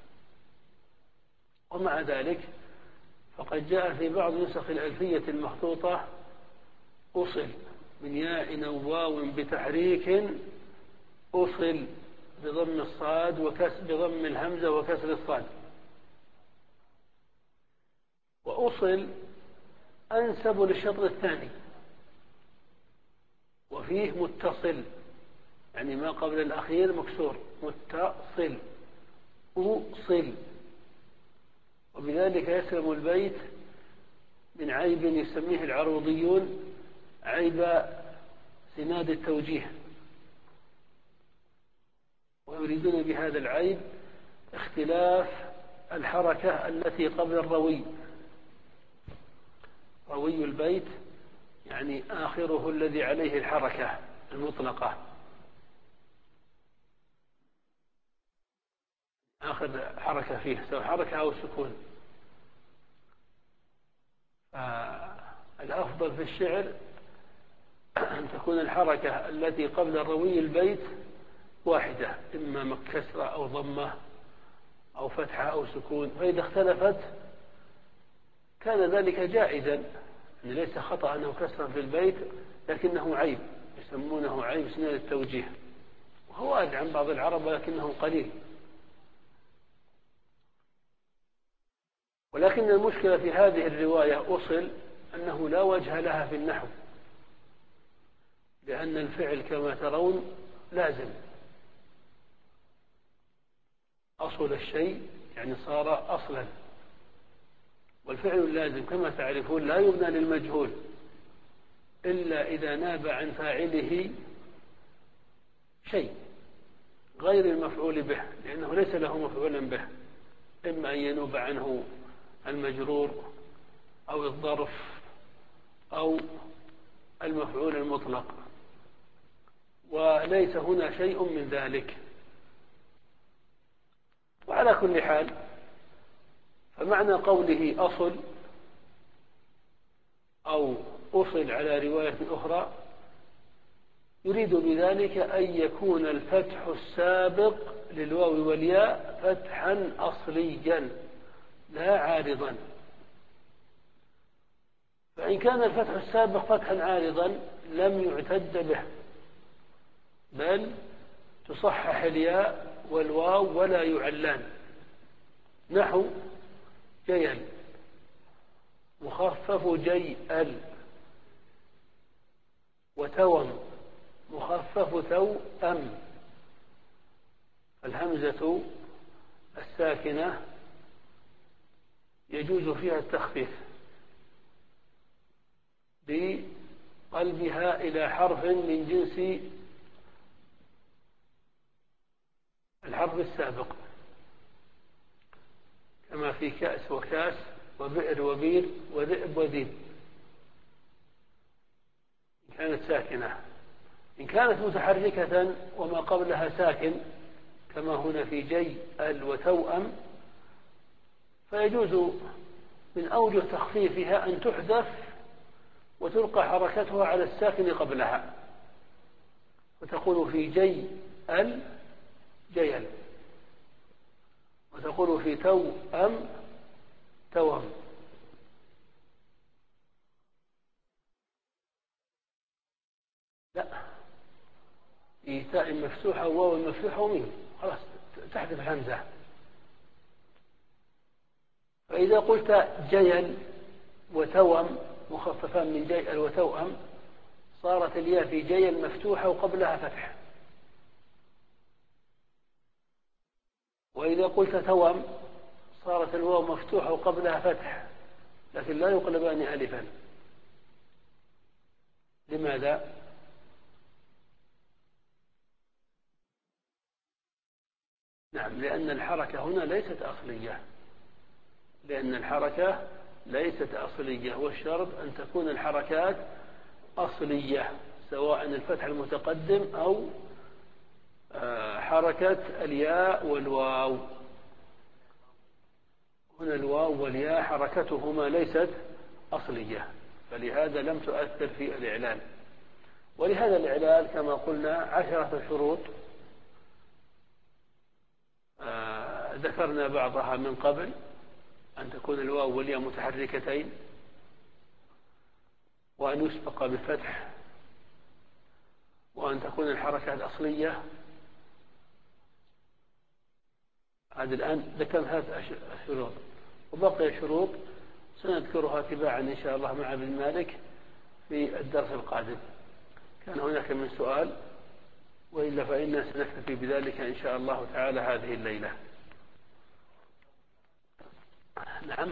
ومع ذلك فقد جاء في بعض نسخ الألفية المخطوطة أصل من ياء أو واو بتحريك أصل بضم الصاد وكسر بضم الهمزة وكسر الصاد. وأصل أنسب للشطر الثاني، وفيه متصل يعني ما قبل الأخير مكسور، متصل أصل، وبذلك يسلم البيت من عيب يسميه العروضيون عيب سناد التوجيه، ويريدون بهذا العيب اختلاف الحركة التي قبل الروي. روي البيت يعني آخره الذي عليه الحركة المطلقة، آخر حركة فيه سواء حركة أو سكون. الأفضل في الشعر أن تكون الحركة التي قبل الروي البيت واحدة، إما كسرة أو ضمة أو فتحة أو سكون، فإذا اختلفت كان ذلك جائزا، يعني ليس خطأ أنه كسرا في البيت، لكنه عيب يسمونه عيب سناد التوجيه، وهو وارد عن بعض العرب ولكنه قليل. ولكن المشكلة في هذه الرواية أصل أنه لا وجه لها في النحو، لأن الفعل كما ترون لازم. أصل الشيء يعني صار أصلا، والفعل اللازم كما تعرفون لا يبنى للمجهول إلا إذا ناب عن فاعله شيء غير المفعول به، لأنه ليس له مفعولا به، إما أن ينوب عنه المجرور أو الظرف أو المفعول المطلق، وليس هنا شيء من ذلك. وعلى كل حال فمعنى قوله أصل أو أصل على رواية أخرى يريد بذلك أن يكون الفتح السابق للواو والياء فتحا أصليا لا عارضا. فإن كان الفتح السابق فتحا عارضا لم يعتد به، بل تصحح الياء والواو ولا يعلان، نحو جيل مخفف جيئل، وتوم مخفف توأم. الهمزة الساكنة يجوز فيها التخفيف بقلبها إلى حرف من جنس الحرف السابق، كما في كأس وكاس وبئر وبير وذئب وذيب إن كانت ساكنة. إن كانت متحركة وما قبلها ساكن كما هنا في جي ال وتوأم فيجوز من أوجه تخفيفها أن تحذف وتلقى حركتها على الساكن قبلها، وتقول في جي ال جيل، وتقول في توأم توأم. لا، في تاء مفتوحة وواو مفتوحة وميم، خلاص تحذف الهمزة. فإذا قلت جيل وتوأم مخففان من جيل وتوأم صارت الياء في جيل مفتوحة وقبلها فتح. وإذا قلت توأم صارت الواو مفتوحة وقبلها فتح، لكن لا يقلبان ألفا. لماذا؟ نعم، لأن الحركة هنا ليست أصلية، لأن الحركة ليست أصلية، والشرط أن تكون الحركات أصلية، سواء الفتح المتقدم أو حركة الياء والواو. هنا الواو والياء حركتهما ليست أصلية، فلهذا لم تؤثر في الإعلان. ولهذا الإعلان كما قلنا عشرة شروط آه ذكرنا بعضها من قبل: أن تكون الواو والياء متحركتين، وأن يسبق بالفتح، وأن تكون الحركات أصلية. هذا الآن ذكرنا ثلاث شروط، وبقي شروط سنذكرها تباعا إن شاء الله مع ابن مالك في الدرس القادم. كان هناك من سؤال؟ وإلا فإنا سنكتفي بذلك إن شاء الله تعالى هذه الليلة. نعم.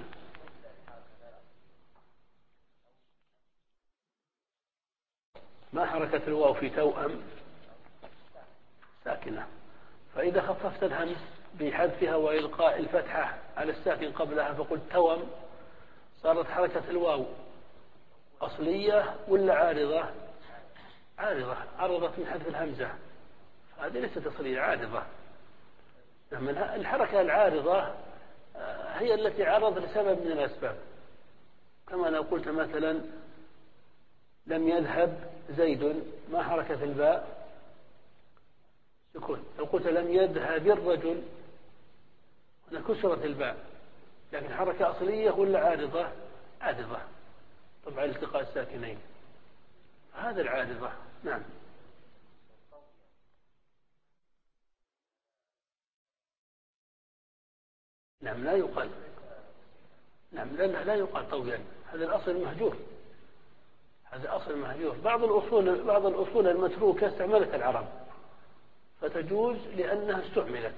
ما حركة الواو في توأم؟ ساكنة، فإذا خففت الهمز بحذفها وإلقاء الفتحة على الساكن قبلها فقلت توأم، صارت حركة الواو أصلية ولا عارضة؟ عارضة، عرضت من حذف الهمزة، هذه ليست أصلية، عارضة. الحركة العارضة هي التي عرض لسبب من الأسباب، كما لو قلت مثلا لم يذهب زيد، ما حركة الباء؟ سكون. لو قلت لم يذهب الرجل، هنا كسرت الباء، لكن حركة أصلية ولا عارضة؟ عارضة طبعا التقاء الساكنين، هذا العارضة. نعم. نعم لا يقال، نعم لا, لا يقال طويلا، هذا الأصل المهجور، هذا أصل مهجور. بعض الأصول بعض الأصول المتروكة استعملت العرب فتجوز لأنها استعملت،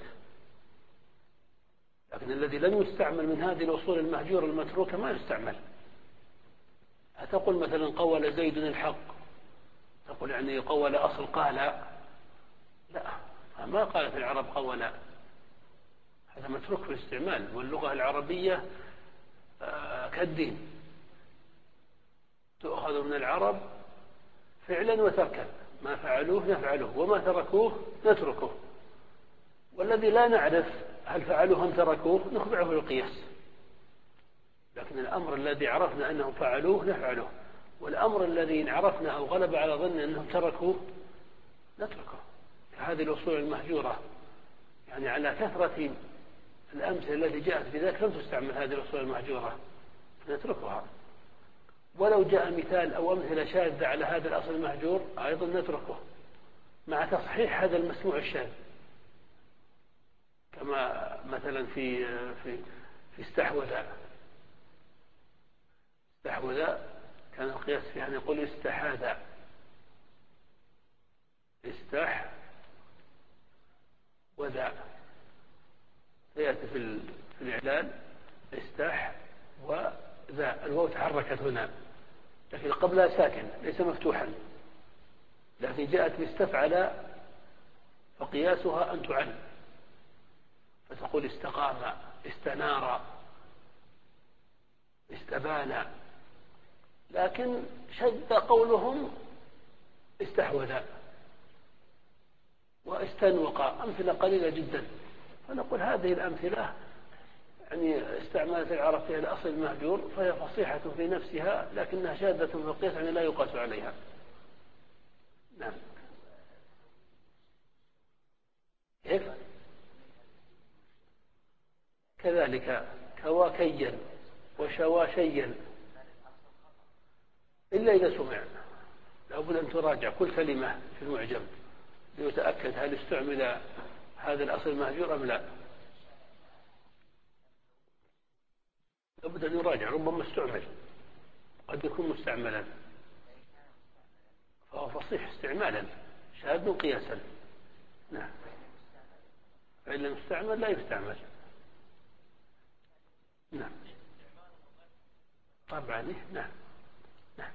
لكن الذي لم يستعمل من هذه الأصول المهجورة المتروكة ما يستعمل. أتقول مثلا قول زيد الحق، تقول يعني قول أصل قال؟ لا، ما قالت العرب قول، هذا متروك في الاستعمال. واللغة العربية كالدين، تؤخذ من العرب فعلا وتركا، ما فعلوه نفعله وما تركوه نتركه، والذي لا نعرف هل فعلوه أم تركوه نخضعه للقياس، لكن الأمر الذي عرفنا أنهم فعلوه نفعله، والأمر الذي عرفنا أو غلب على ظن أنهم تركوه نتركه. هذه الأصول المهجورة يعني على كثرة الأمثلة التي جاءت بذلك لم تستعمل هذه الأصول المهجورة نتركها. ولو جاء مثال أو أمثلة شاذة على هذا الأصل المهجور أيضا نتركه مع تصحيح هذا المسموع الشاذ، كما مثلا في في في استحوذ. استحوذ كان القياس فيه أن يقول استحاذ، استح وذا، سيأتي في في الإعلان استح وذا، الواو تحركت هنا لكن قبلها ساكن ليس مفتوحا، لكن جاءت باستفعل فقياسها أن تعل، فتقول استقام، استنار، استبان. لكن شد قولهم استحوذ واستنوق، أمثلة قليلة جدا. فنقول هذه الأمثلة يعني استعملت العرب فيها الأصل المهجور، فهي فصيحة في نفسها لكنها شاذة في القياس، يعني لا يقاس عليها. نعم. كيف؟ كذلك كواكيا وشواشيا، إلا إذا سمع. لابد أن تراجع كل كلمة في المعجم ليتأكد هل استعمل هذا الأصل المهجور أم لا. لابد أن يراجع، ربما استعمل، قد يكون مستعملا، فهو فصيح استعمالا شاذ قياسا. نعم. فإن لم يستعمل لا يستعمل. نعم. طبعا. نعم. نعم.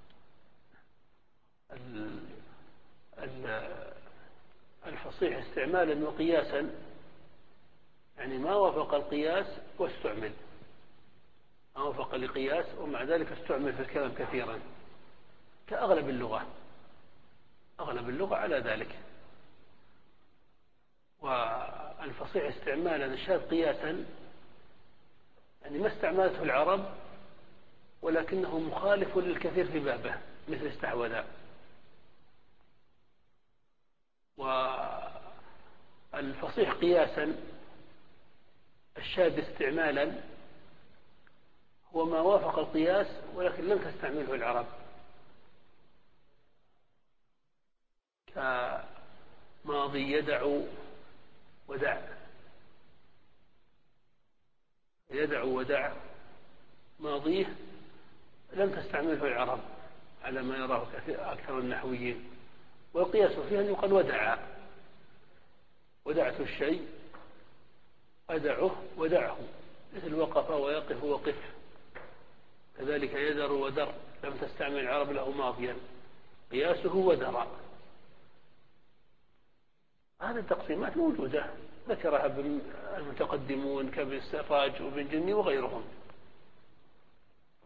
الفصيح استعمالا وقياسا يعني ما وافق القياس واستعمل، ما وافق القياس ومع ذلك استعمل في الكلام كثيرا، كأغلب اللغة، أغلب اللغة على ذلك. والفصيح استعمالا الشاذ قياسا يعني ما استعملته العرب ولكنه مخالف للكثير في بابه، مثل استحوذ. والفصيح قياسا الشاذ استعمالا هو ما وافق القياس ولكن لم تستعمله العرب، كماضي يدع ودع. يدع ودع ماضيه لم تستعمله العرب على ما يراه أكثر النحويين، والقياس فيها أن يقال ودع، ودعت الشيء أدعه ودعه، مثل وقف ويقف وقف. كذلك يدر ودر لم تستعمل العرب له ماضيا، قياسه ودر. هذه التقسيمات موجودة ذكرها المتقدمون كابن السراج وابن جني وغيرهم.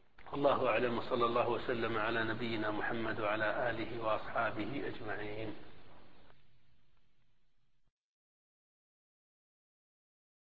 الله أعلم، وصلى الله وسلم على نبينا محمد وعلى آله وأصحابه أجمعين.